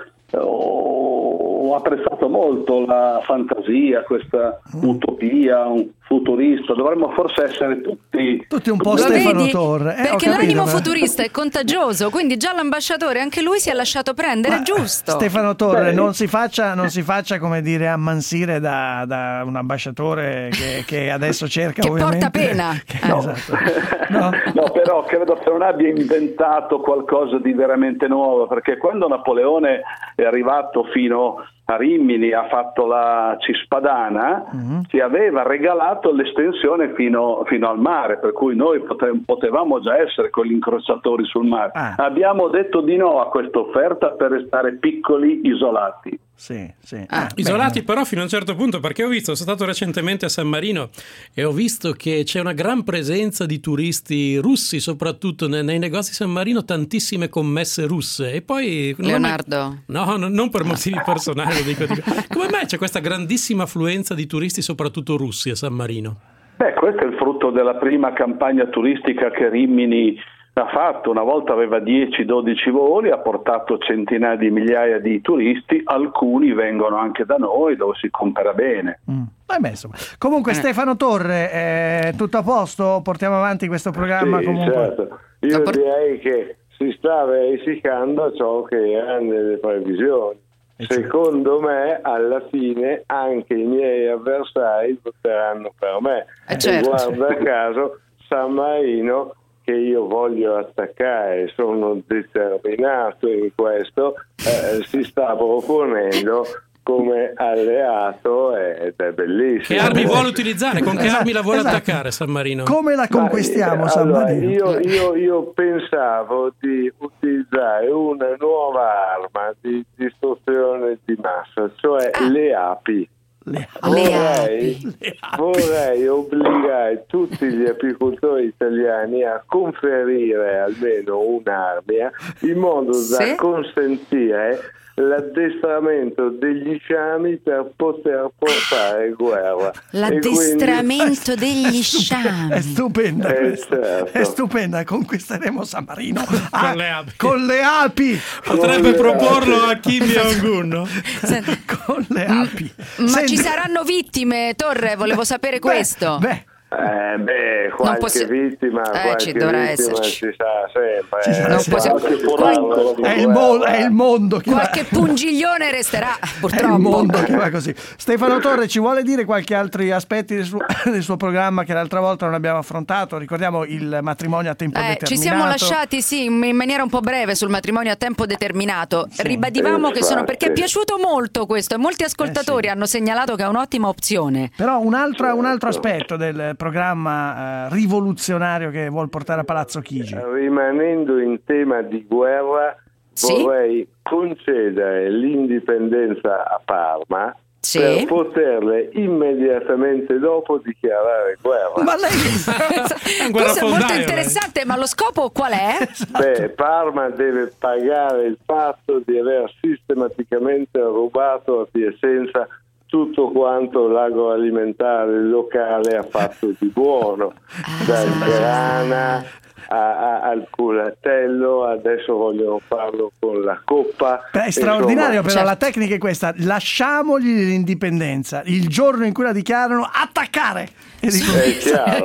ho apprezzato molto la fantasia, questa utopia, un futurista. Dovremmo forse essere tutti un po' Stefano Torre. Perché l'animo futurista è contagioso, quindi già l'ambasciatore, anche lui si è lasciato prendere, giusto? Stefano Torre, non si faccia, come dire, ammansire da un ambasciatore che adesso cerca, che ovviamente, porta pena. Esatto. No, però credo che non abbia inventato qualcosa di veramente nuovo, perché quando Napoleone è arrivato fino a Rimini, ha fatto la Cispadana, ci aveva regalato l'estensione fino al mare, per cui noi potevamo già essere con gli incrociatori sul mare. Abbiamo detto di no a questa offerta per restare piccoli, isolati. Isolati però fino a un certo punto, perché sono stato recentemente a San Marino e ho visto che c'è una gran presenza di turisti russi, soprattutto nei negozi San Marino, tantissime commesse russe. E poi Leonardo, non per motivi personali, lo dico. Come mai c'è questa grandissima affluenza di turisti, soprattutto russi, a San Marino? Questo è il frutto della prima campagna turistica che Rimini ha fatto. Una volta aveva 10-12 voli, ha portato centinaia di migliaia di turisti, alcuni vengono anche da noi dove si compra bene. Comunque Stefano Torre, tutto a posto? Portiamo avanti questo programma? Sì, comunque. Certo. Io direi che si sta verificando ciò che era nelle previsioni. Secondo me alla fine anche i miei avversari voteranno per me. E guarda caso San Marino, che io voglio attaccare, sono determinato in questo, si sta proponendo come alleato ed è bellissimo. Che armi vuole utilizzare? Con che armi la vuole attaccare San Marino? Come la conquistiamo San Marino? Io pensavo di utilizzare una nuova arma di distruzione di massa, cioè le api. Vorrei obbligare tutti gli apicoltori italiani a conferire almeno un'arma in modo da consentire l'addestramento degli sciami per poter portare guerra. L'addestramento degli sciami è stupenda certo. È stupenda, conquisteremo San Marino con le api. Potrebbe proporlo a Kim Jong-un, no? Con le api. Ma ci saranno vittime, Torre? Volevo sapere questo. Qualche vittima ci dovrà esserci. Ci sarà sempre. È il mondo che qualche pungiglione resterà, purtroppo. È il mondo che va così. Stefano Torre, ci vuole dire qualche altri aspetti del suo programma che l'altra volta non abbiamo affrontato? Ricordiamo il matrimonio a tempo determinato. Ci siamo lasciati in maniera un po' breve sul matrimonio a tempo determinato. Ribadivamo perché è piaciuto molto questo e molti ascoltatori hanno segnalato che è un'ottima opzione. Però un altro aspetto del programma rivoluzionario che vuol portare a Palazzo Chigi. Rimanendo in tema di guerra, vorrei concedere l'indipendenza a Parma per poterle immediatamente dopo dichiarare guerra. Ma questo è molto interessante, ma lo scopo qual è? Beh, Parma deve pagare il fatto di aver sistematicamente rubato a Piacenza tutto quanto l'agroalimentare locale ha fatto di buono, dal grana al culatello, adesso vogliono farlo con la coppa. È straordinario, però la tecnica è questa: lasciamogli l'indipendenza, il giorno in cui la dichiarano, attaccare. È chiaro,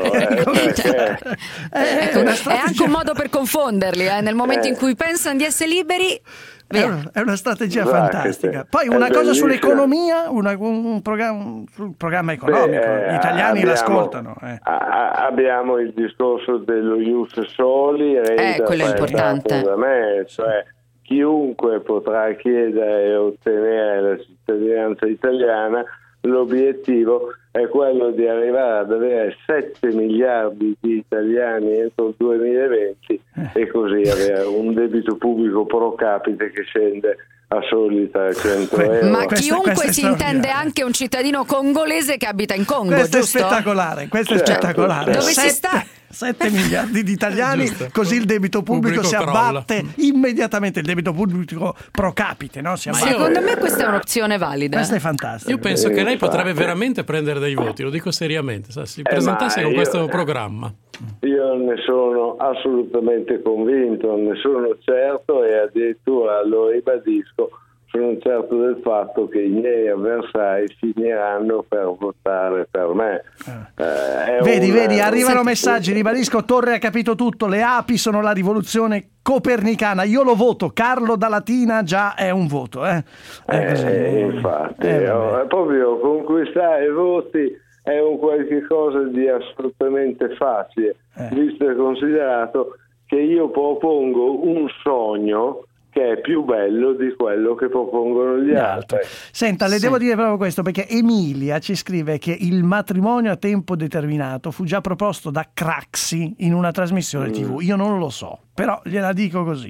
è anche un modo per confonderli, nel momento in cui pensano di essere liberi. È una strategia fantastica. Poi una cosa sull'economia, un programma economico, gli italiani l'ascoltano. Abbiamo il discorso dello ius soli, quello è importante. Cioè, chiunque potrà chiedere e ottenere la cittadinanza italiana. L'obiettivo è quello di arrivare ad avere 7 miliardi di italiani entro il 2020 e così avere un debito pubblico pro capite che scende a soli 300 euro. Ma chiunque si intende anche un cittadino congolese che abita in Congo, questo giusto? È spettacolare, questo è spettacolare. Dove si sta? 7 miliardi di italiani, così il debito pubblico si abbatte immediatamente, il debito pubblico pro capite, no? Secondo me questa è un'opzione valida. Questa è fantastica. Io penso che lei potrebbe veramente prendere dei voti, lo dico seriamente, si presentasse con questo programma. Io ne sono assolutamente convinto, ne sono certo e addirittura lo ribadisco, sono certo del fatto che i miei avversari finiranno per votare per me. Vedi, arrivano messaggi, ribadisco, Torre ha capito tutto, le api sono la rivoluzione copernicana, io lo voto, Carlo da Latina già è un voto. Infatti, proprio conquistare voti è un qualche cosa di assolutamente facile, visto e considerato che io propongo un sogno che è più bello di quello che propongono gli altri. Senta, le devo dire proprio questo, perché Emilia ci scrive che il matrimonio a tempo determinato fu già proposto da Craxi in una trasmissione TV. Io non lo so, però gliela dico così.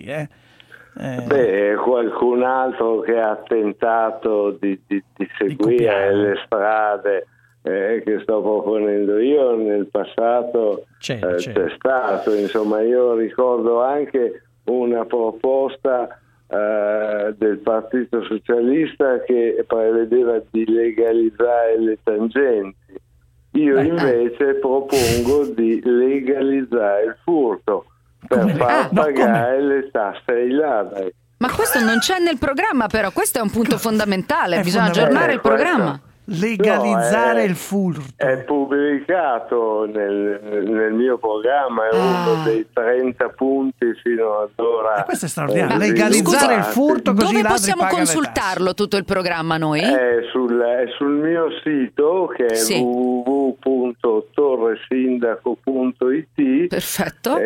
Qualcun altro che ha tentato di seguire le strade che sto proponendo io nel passato c'è stato. Insomma, io ricordo anche una proposta del Partito Socialista che prevedeva di legalizzare le tangenti. Io invece propongo di legalizzare il furto per far pagare le tasse ai ladri. Ma questo non c'è nel programma, però questo è un punto fondamentale, bisogna aggiornare il programma. Legalizzare il furto è pubblicato nel mio programma, è uno dei 30 punti fino ad ora. Questo è straordinario, legalizzare il furto, così dove possiamo consultarlo tutto il programma noi? È sul mio sito che è www.torresindaco.it. Perfetto.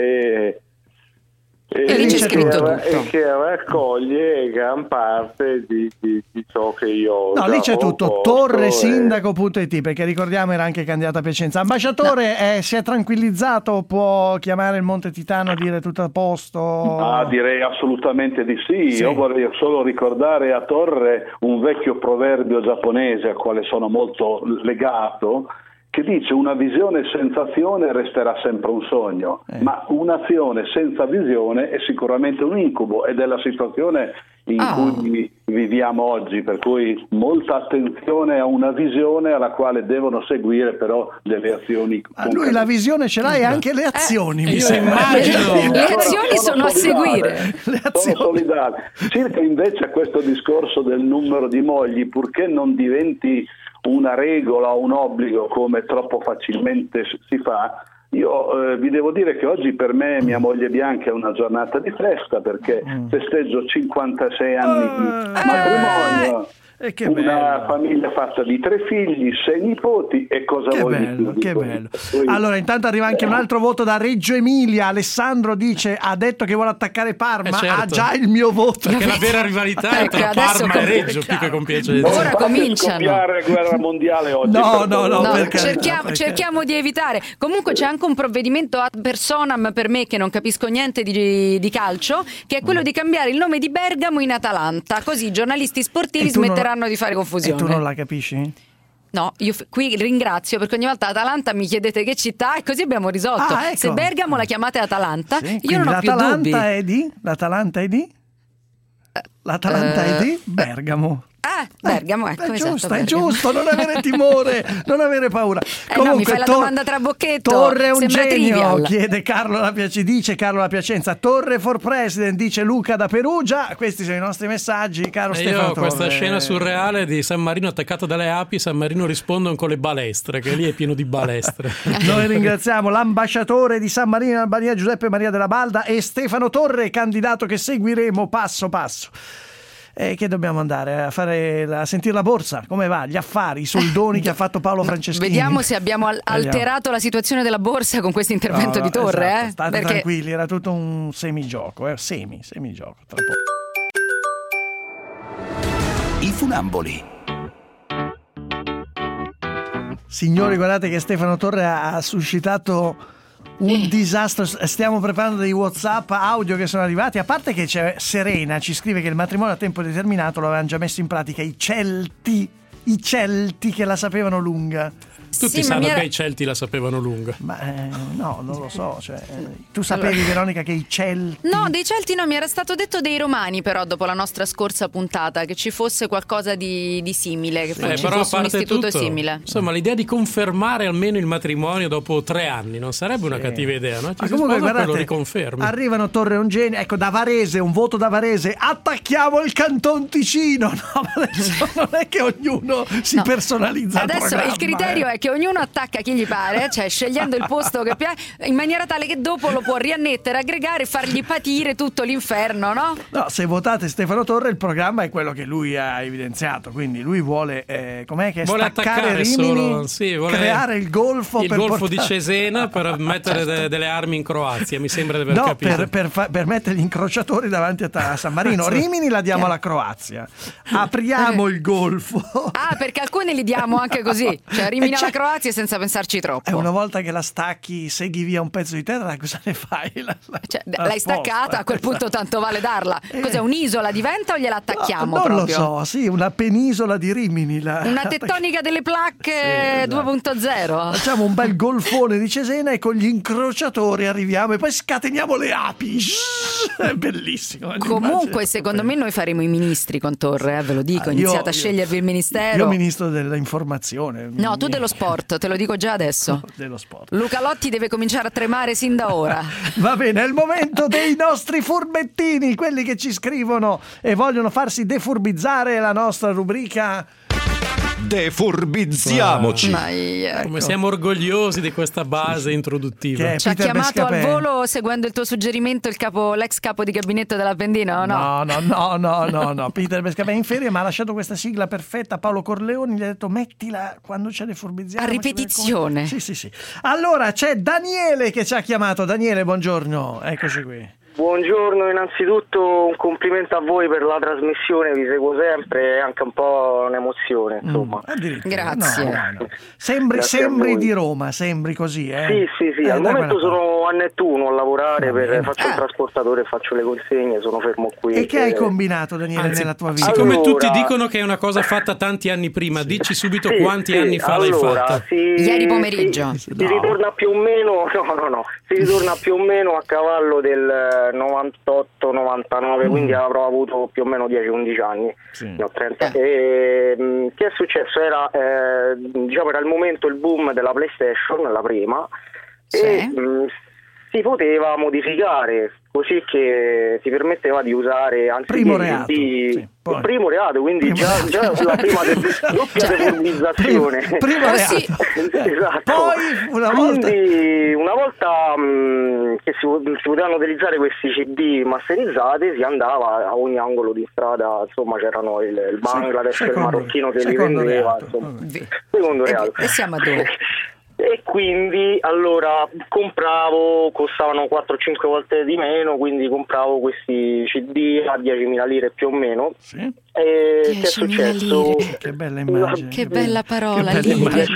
E lì c'è scritto tutto. E che raccoglie gran parte di ciò che io lì c'è tutto, torresindaco.it, perché ricordiamo era anche candidata a Piacenza. Ambasciatore, si è tranquillizzato? Può chiamare il Monte Titano e dire tutto a posto? Direi assolutamente di sì. Io vorrei solo ricordare a Torre un vecchio proverbio giapponese al quale sono molto legato, che dice: una visione senza azione resterà sempre un sogno, ma un'azione senza visione è sicuramente un incubo, ed è la situazione in cui viviamo oggi, per cui molta attenzione a una visione alla quale devono seguire però delle azioni. Lui la visione ce l'ha e anche le azioni, mi sembra. Le azioni sono a seguire. Sono solidale. Circa invece a questo discorso del numero di mogli, purché non diventi una regola o un obbligo come troppo facilmente si fa, io vi devo dire che oggi per me mia moglie Bianca è una giornata di festa, perché festeggio 56 anni di matrimonio Una famiglia fatta di 3 figli, 6 nipoti e cosa vuoi di più? Che bello. Allora, intanto arriva anche un altro voto da Reggio Emilia. Alessandro dice: ha detto che vuole attaccare Parma, certo. Ha già il mio voto. Perché la vera rivalità è tra Parma e Reggio, più che con Piacenza. Ora cominciano. Scoppiare guerra mondiale oggi. No, cerchiamo di evitare. Comunque c'è anche un provvedimento ad personam per me che non capisco niente di calcio, che è quello di cambiare il nome di Bergamo in Atalanta, così i giornalisti sportivi smetteranno di fare confusione. E tu non la capisci? No, io qui ringrazio perché ogni volta Atalanta mi chiedete che città e così abbiamo risolto. Ecco. Se Bergamo la chiamate Atalanta, io non ho più dubbi. L'Atalanta è di Bergamo. Bergamo, ecco, è giusto, non avere timore, non avere paura. Comunque, mi fai la domanda tra bocchetto. Torre è un sembra genio, trivial. chiede dice Carlo La Piacenza. Torre for President, dice Luca da Perugia. Questi sono i nostri messaggi, caro Stefano Io questa scena surreale di San Marino attaccato dalle api, San Marino rispondono con le balestre, che lì è pieno di balestre. Noi ringraziamo l'ambasciatore di San Marino in Albania, Giuseppe Maria della Balda, e Stefano Torre, candidato che seguiremo passo passo. Che dobbiamo andare a sentire la borsa, come va, gli affari, i soldoni che ha fatto Paolo Franceschini. Vediamo se abbiamo alterato la situazione della borsa con questo intervento di Torre. Esatto, state tranquilli, era tutto un semigioco, semigioco. I funamboli. Signori, guardate che Stefano Torre ha suscitato un disastro. Stiamo preparando dei WhatsApp audio che sono arrivati. A parte che c'è Serena, ci scrive che il matrimonio a tempo determinato lo avevano già messo in pratica i Celti che la sapevano lunga. Tutti sanno che i Celti la sapevano lunga. Ma no, non lo so. Tu sapevi, Veronica, che i Celti... No, dei Celti no, mi era stato detto dei Romani, però dopo la nostra scorsa puntata, che ci fosse qualcosa di simile, che ci però fosse un istituto tutto, simile. Insomma, l'idea di confermare almeno il matrimonio dopo 3 anni non sarebbe una cattiva idea, no? Ma comunque, guardate, lo riconfermi. Arrivano Torre un genio. Ecco, da Varese, un voto da Varese. Attacchiamo il Canton Ticino. No, ma adesso non è che ognuno si personalizza il adesso programma. Il criterio è che ognuno attacca chi gli pare, cioè scegliendo il posto che piace, in maniera tale che dopo lo può riannettere, aggregare e fargli patire tutto l'inferno, no? No, se votate Stefano Torre, il programma è quello che lui ha evidenziato, quindi lui vuole vuole attaccare Rimini, vuole creare il golfo di Cesena per mettere delle armi in Croazia, mi sembra di aver capito. Per mettere gli incrociatori davanti a San Marino. Rimini la diamo alla Croazia, apriamo il golfo. Perché alcuni li diamo anche così, cioè Rimini alla Croazia senza pensarci troppo. E una volta che la stacchi, segui via un pezzo di terra, cosa ne fai? L'hai staccata, a quel punto tanto vale darla. Cos'è, un'isola diventa o gliela attacchiamo non proprio? Non lo so, sì, una penisola di Rimini. Una tettonica delle placche 2.0. Facciamo un bel golfone di Cesena e con gli incrociatori arriviamo e poi scateniamo le api. È bellissimo. Comunque, secondo me noi faremo i ministri con Torre, ve lo dico. Iniziate a scegliervi il ministero. Io ministro dell'informazione. No, tu dello sport, te lo dico già adesso. Dello sport. Luca Lotti deve cominciare a tremare sin da ora. Va bene, è il momento dei nostri furbettini, quelli che ci scrivono e vogliono farsi defurbizzare la nostra rubrica. Defurbizziamoci. Come siamo orgogliosi di questa base introduttiva. Ci ha chiamato al volo, seguendo il tuo suggerimento, l'ex capo di gabinetto dell'Appendino? No. Peter Bescapè è in ferie, ma ha lasciato questa sigla perfetta. Paolo Corleoni gli ha detto mettila quando c'è defurbizziamo. A ripetizione. Sì. Allora c'è Daniele che ci ha chiamato. Daniele, buongiorno, eccoci qui. Buongiorno, innanzitutto un complimento a voi per la trasmissione, vi seguo sempre, è anche un po' un'emozione, insomma. Grazie. No. Sembri di Roma, sembri così, Sì, al momento sono a Nettuno a lavorare, faccio il trasportatore, faccio le consegne, sono fermo qui. E che hai combinato, Daniele, nella tua vita? Siccome tutti dicono che è una cosa fatta tanti anni prima, dici subito quanti anni fa l'hai fatta. Ieri pomeriggio. Si ritorna più o meno, si ritorna più o meno a cavallo del 98-99, quindi avrò avuto più o meno 10-11 anni, ne ho 30. Che è successo? Era il momento il boom della PlayStation, la prima, e si poteva modificare, così che si permetteva di usare primo reato, il primo reato, quindi già la prima doppia deformizzazione. Primo reato. Esatto. Poi una volta che si potevano utilizzare questi CD masterizzati, si andava a ogni angolo di strada, insomma c'erano il Bangladesh e il marocchino che li vendeva, secondo reato. E siamo a dove? E quindi allora costavano 4-5 volte di meno, quindi compravo questi CD a 10.000 lire più o meno. Sì. E che è successo? Lire. Che bella immagine. Che bella parola, lire.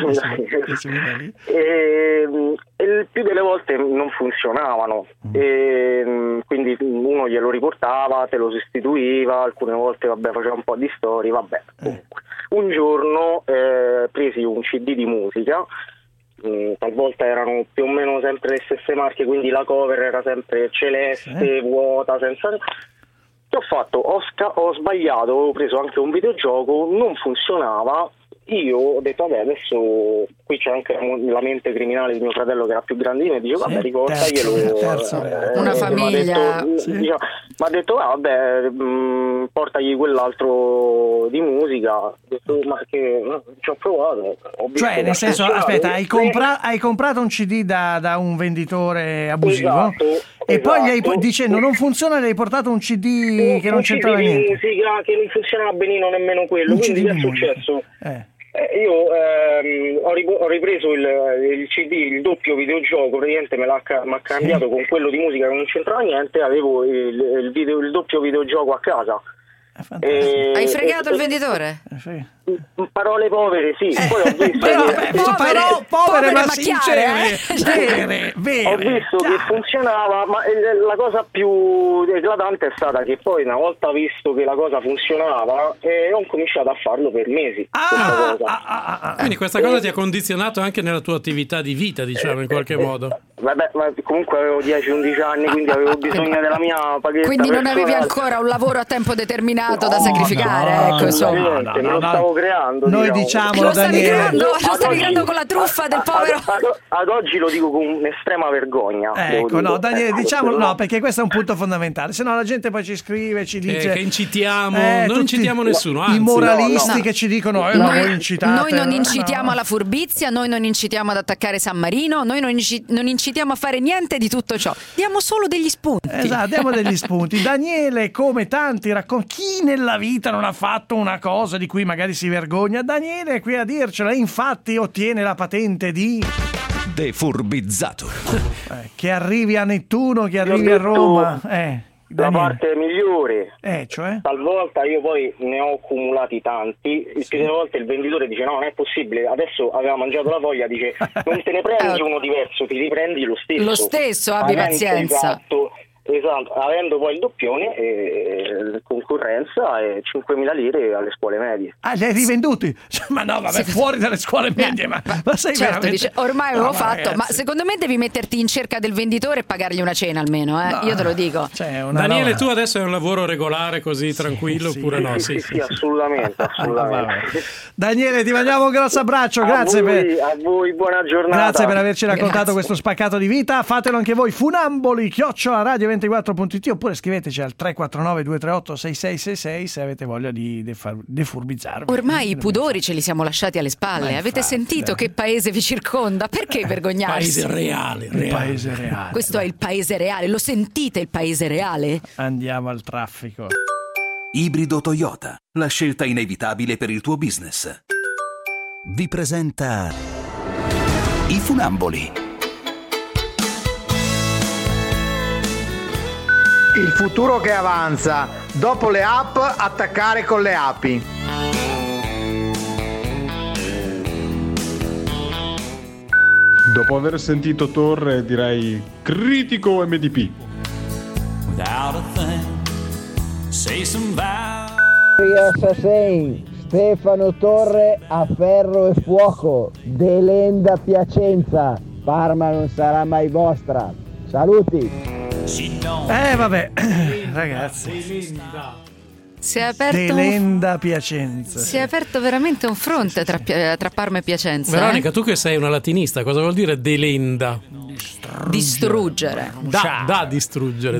E il più delle volte non funzionavano, e quindi uno glielo riportava, te lo sostituiva, alcune volte faceva un po' di storie, comunque. Un giorno presi un CD di musica. Talvolta erano più o meno sempre le stesse marche, quindi la cover era sempre celeste, vuota, senza... Che ho fatto? Ho sbagliato, ho preso anche un videogioco, non funzionava. Io ho detto adesso qui c'è anche la mente criminale di mio fratello che era più grande di me, dicevo ricordaglielo, una famiglia, mi ha detto portagli quell'altro di musica. Ho detto ma che ci ho provato, cioè nel senso aspetta, hai comprato un CD da un venditore abusivo, e poi dicendo non funziona, gli hai portato un CD che non c'entrava niente, musica che non funzionava benino nemmeno quello, quindi che è successo? Io ho ripreso il CD, il doppio videogioco, praticamente mi ha cambiato con quello di musica che non c'entrava niente, avevo il doppio videogioco a casa. Hai fregato il venditore? Parole povere, sì. Poi ho visto povere ma sincere, vere. Ho visto che funzionava, ma la cosa più eclatante è stata che poi una volta visto che la cosa funzionava ho cominciato a farlo per mesi. Quindi questa cosa ti ha condizionato anche nella tua attività di vita, diciamo, in qualche modo. Vabbè, ma comunque avevo 10-11 anni, quindi avevo bisogno della mia paghetta. Quindi non avevi ancora un lavoro a tempo determinato da sacrificare, ecco, insomma. Me lo stavo creando. Noi diciamo Daniele, lo stavi creando con la truffa del povero. Ad oggi lo dico con un'estrema vergogna. Ecco, no, Daniele, diciamolo, no, perché questo è un punto fondamentale. Se no la gente poi ci scrive, ci dice che incitiamo, non incitiamo nessuno, anzi. I moralisti che ci dicono voi incitate. Noi non incitiamo alla furbizia, noi non incitiamo ad attaccare San Marino, noi non incitiamo a fare niente di tutto ciò. Diamo solo degli spunti. Esatto, diamo degli spunti. Daniele, come tanti chi nella vita non ha fatto una cosa di cui magari si vergogna? Daniele è qui a dircela, infatti ottiene la patente di defurbizzato. Che arrivi a Nettuno, che arrivi a Roma. La parte migliore, cioè? Talvolta io poi ne ho accumulati tanti, più delle volte il venditore dice no, non è possibile, adesso aveva mangiato la voglia, dice non te ne prendi uno diverso, ti riprendi lo stesso. Lo stesso, abbi pazienza. Esatto, avendo poi il doppione, concorrenza e 5.000 lire alle scuole medie. Li hai rivenduti? Ma no, vabbè, fuori dalle scuole medie, ma sei certo, veramente... dice, ormai avevo fatto, ragazzi. Ma secondo me devi metterti in cerca del venditore e pagargli una cena almeno, io te lo dico. Daniele, tu adesso hai un lavoro regolare così tranquillo oppure no? Sì, assolutamente. Daniele, ti mandiamo un grosso abbraccio, grazie a voi, buona giornata. Grazie per averci raccontato questo spaccato di vita. Fatelo anche voi, funamboli@radio24.it, oppure scriveteci al 349 238 6666 se avete voglia di defurbizarvi. Ormai i pudori ce li siamo lasciati alle spalle. Avete sentito che paese vi circonda? Perché vergognarsi? Paese reale. Paese reale. Questo è il paese reale. Lo sentite il paese reale? Andiamo al traffico. Ibrido Toyota, la scelta inevitabile per il tuo business. Vi presenta i Funamboli. Il futuro che avanza. Dopo le app, attaccare con le api. Dopo aver sentito Torre direi critico MDP. Stefano Torre a ferro e fuoco. Delenda Piacenza. Parma non sarà mai vostra. Saluti. Vabbè, ragazzi. Si è aperto Delenda Piacenza. Si è aperto veramente un fronte tra Parma e Piacenza. Veronica, tu che sei una latinista, cosa vuol dire delenda? Distruggere. Da distruggere.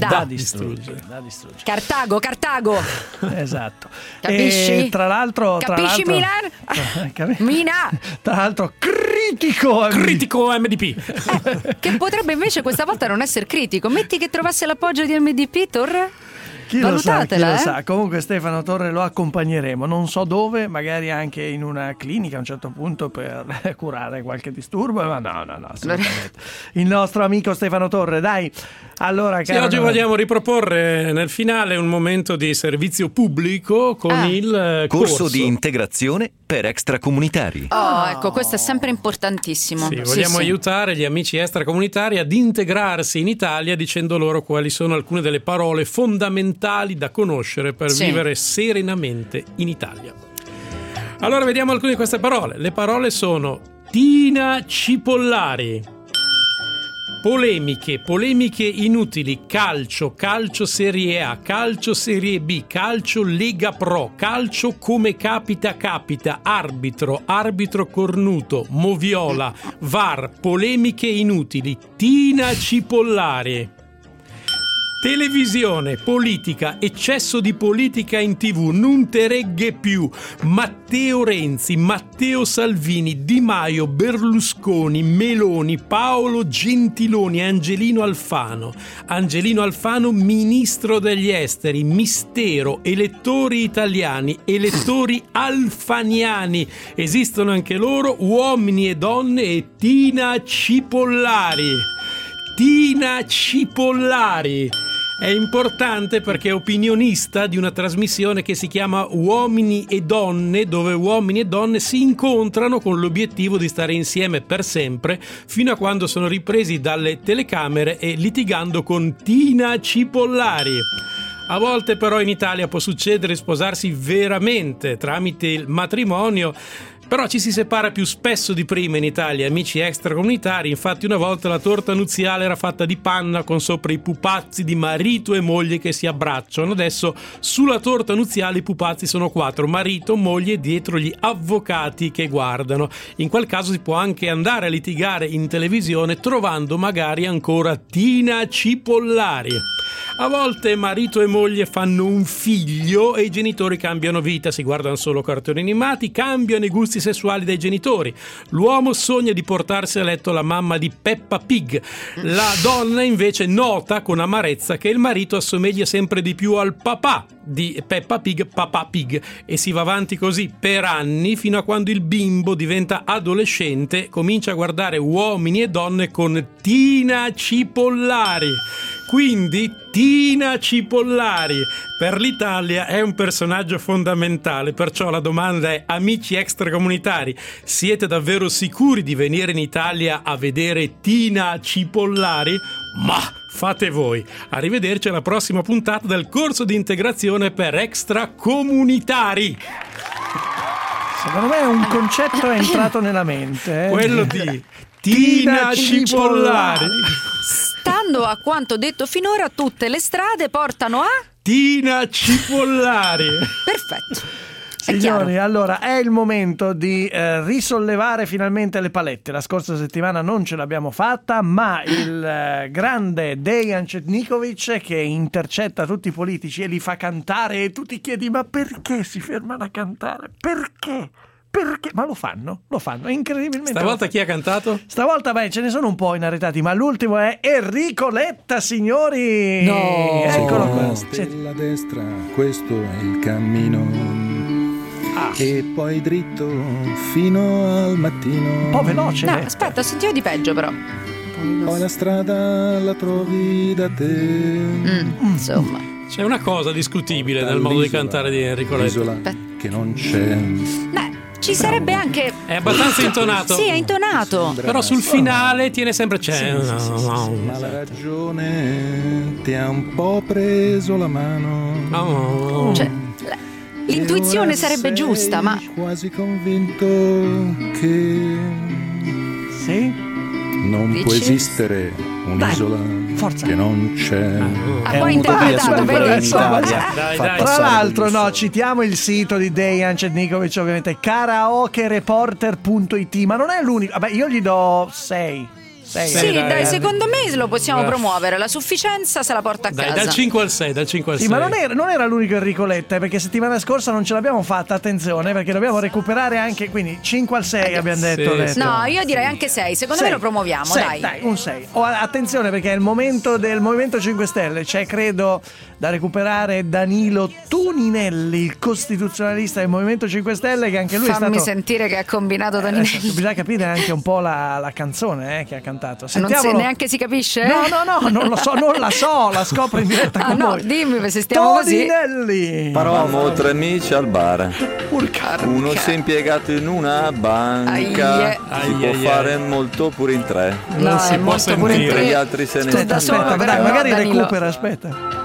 Cartago. Esatto. Capisci? E tra l'altro Milan? Mina. Tra l'altro critico MDP. Che potrebbe invece questa volta non essere critico. Metti che trovasse l'appoggio di MDP, Torre. Chi lo sa. Comunque Stefano Torre lo accompagneremo, non so dove, magari anche in una clinica a un certo punto per curare qualche disturbo, ma no, assolutamente. Il nostro amico Stefano Torre, dai. Allora, oggi vogliamo riproporre nel finale un momento di servizio pubblico con il corso di integrazione per extracomunitari. Ecco, questo è sempre importantissimo. Vogliamo aiutare gli amici extracomunitari ad integrarsi in Italia dicendo loro quali sono alcune delle parole fondamentali da conoscere per vivere serenamente in Italia. Allora vediamo alcune di queste parole. Le parole sono Tina Cipollari, polemiche inutili, calcio Serie A, calcio Serie B, calcio Lega Pro, calcio come capita, arbitro cornuto, moviola, VAR, polemiche inutili, Tina Cipollari. Televisione, politica, eccesso di politica in TV, non te regge più. Matteo Renzi, Matteo Salvini, Di Maio, Berlusconi, Meloni, Paolo Gentiloni, Angelino Alfano, ministro degli esteri, mistero, elettori italiani, elettori alfaniani, esistono anche loro, uomini e donne, e Tina Cipollari. È importante perché è opinionista di una trasmissione che si chiama Uomini e Donne, dove uomini e donne si incontrano con l'obiettivo di stare insieme per sempre, fino a quando sono ripresi dalle telecamere e litigando con Tina Cipollari. A volte però in Italia può succedere di sposarsi veramente tramite il matrimonio, però ci si separa più spesso di prima in Italia, amici extracomunitari. Infatti una volta la torta nuziale era fatta di panna con sopra i pupazzi di marito e moglie che si abbracciano. Adesso sulla torta nuziale i pupazzi sono 4, marito, moglie e dietro gli avvocati che guardano. In quel caso si può anche andare a litigare in televisione trovando magari ancora Tina Cipollari. A volte marito e moglie fanno un figlio e i genitori cambiano vita, si guardano solo cartoni animati, cambiano i gusti sessuali dei genitori. L'uomo sogna di portarsi a letto la mamma di Peppa Pig. La donna invece nota con amarezza che il marito assomiglia sempre di più al papà di Peppa Pig, Papà Pig, e si va avanti così per anni fino a quando il bimbo diventa adolescente, comincia a guardare Uomini e Donne con Tina Cipollari. Quindi Tina Cipollari per l'Italia è un personaggio fondamentale, perciò la domanda è: amici extracomunitari, siete davvero sicuri di venire in Italia a vedere Tina Cipollari? Ma fate voi. Arrivederci alla prossima puntata del corso di integrazione per extracomunitari. Secondo me un concetto è entrato nella mente. Quello di Tina Cipollari. Stando a quanto detto finora, tutte le strade portano a Tina Cipollari. Perfetto. Signori, allora è il momento di risollevare finalmente le palette. La scorsa settimana non ce l'abbiamo fatta, ma il grande Dejan Cetnikovic, che intercetta tutti i politici e li fa cantare, e tu ti chiedi: ma perché si fermano a cantare? Perché? Ma lo fanno, incredibilmente. Stavolta chi ha cantato? Stavolta ce ne sono un po' inarretati, ma l'ultimo è Enrico Letta, signori. No, eccolo qua. Stella a destra, questo è il cammino. E poi dritto fino al mattino. Un po' veloce. No, aspetta, sentivo di peggio però. Poi la strada la trovi da te. Insomma. C'è una cosa discutibile nel modo di cantare di Enrico Letta. Che non c'è. Beh, ci sarebbe anche. È abbastanza intonato. Sì, è intonato. Però sul finale tiene sempre c'è. Ma la ragione ti ha un po' preso la mano. Cioè, l'intuizione sarebbe giusta, ma quasi convinto che sì? non può esistere un'isola Forza. che non c'è. Poi interpretato, vedi? Dai. Tra l'altro, no, citiamo il sito di Dejan Cednikovic, ovviamente, karaokereporter.it, ma non è l'unico. Vabbè, io gli do 6. Sì, dai, secondo me lo possiamo promuovere. La sufficienza se la porta a casa. Dal 5 al 6, dal 5 al 6. Sì, ma non era l'unico Enrico Letta, perché settimana scorsa non ce l'abbiamo fatta, attenzione, perché dobbiamo recuperare anche, quindi 5 al 6 abbiamo detto. No, io direi anche 6, secondo me lo promuoviamo, dai, un 6. Attenzione, perché è il momento del Movimento 5 Stelle, c'è credo da recuperare Danilo Toninelli, il costituzionalista del Movimento 5 Stelle, che anche lui Fammi sentire che ha combinato Toninelli. Bisogna capire anche un po' la canzone che ha cantato. Non neanche si capisce? No, non lo so, non la so, la scopro in diretta con voi. Dimmi se stiamo Toninelli. Eravamo 3 amici al bar. Uno si è impiegato in una banca. Si può fare molto pure in 3. Non si può sentire. Gli altri se ne Aspetta, magari recupera, aspetta.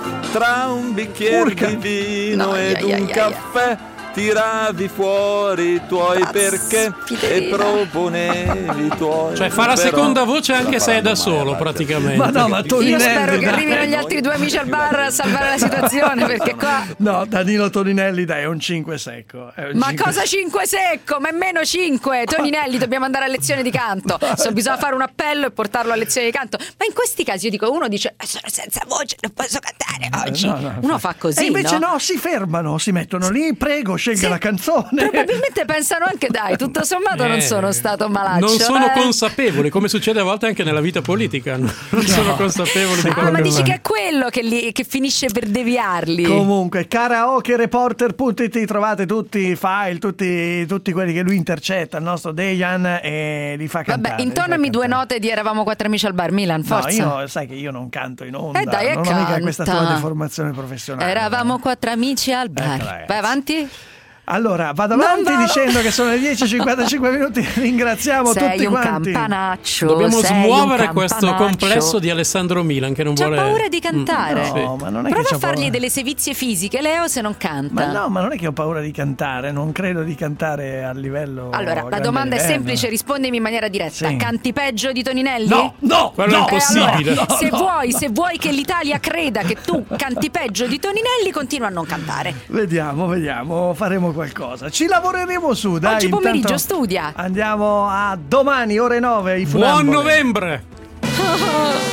Tra un bicchiere di vino ed un caffè tiravi fuori i tuoi perché e proponevi i tuoi. Cioè fa la seconda voce anche se è da solo praticamente. Ma no, ma Toninelli, io spero che arrivino gli altri 2 amici al bar a salvare la situazione, perché qua no, Danilo Toninelli dai, è un 5 secco. Ma cosa 5 secco? Ma è meno 5. Toninelli, dobbiamo andare a lezione di canto. Bisogna fare un appello e portarlo a lezione di canto. Ma in questi casi io dico, uno dice sono senza voce, non posso cantare oggi. Uno fa così. E invece no, si fermano, si mettono lì, prego, scelga la canzone. Probabilmente pensano anche, dai, tutto sommato non sono stato malaccio. Non sono consapevoli, come succede a volte anche nella vita politica. Non sono consapevoli di quello ma che dici fanno. che è quello che finisce per deviarli. Comunque, karaokereporter.it, trovate tutti i file, tutti quelli che lui intercetta, il nostro Dejan, e li fa cantare. Vabbè, intonami 2 note di Eravamo 4 amici al bar, Milan, forza. No, sai che io non canto in onda. Dai, non ho mica questa tua deformazione professionale. Eravamo 4 amici al bar. Vai avanti. Allora, vado avanti dicendo che sono le 10:55 minuti. Ringraziamo tutti quanti. Campanaccio. Dobbiamo smuovere questo complesso di Alessandro Milan che non vuole. C'ha paura di cantare. No, ma non è prova che a fargli paura. delle sevizie fisiche, Leo, se non canta. Ma non è che ho paura di cantare, non credo di cantare a livello. Allora, la domanda è semplice, rispondimi in maniera diretta. Sì. Canti peggio di Toninelli? No, quello è impossibile. Allora, se vuoi che l'Italia creda che tu canti peggio di Toninelli, continua a non cantare. Vediamo, faremo qualcosa. Ci lavoreremo su, dai. Oggi pomeriggio studia. Andiamo a domani ore 9. Buon novembre.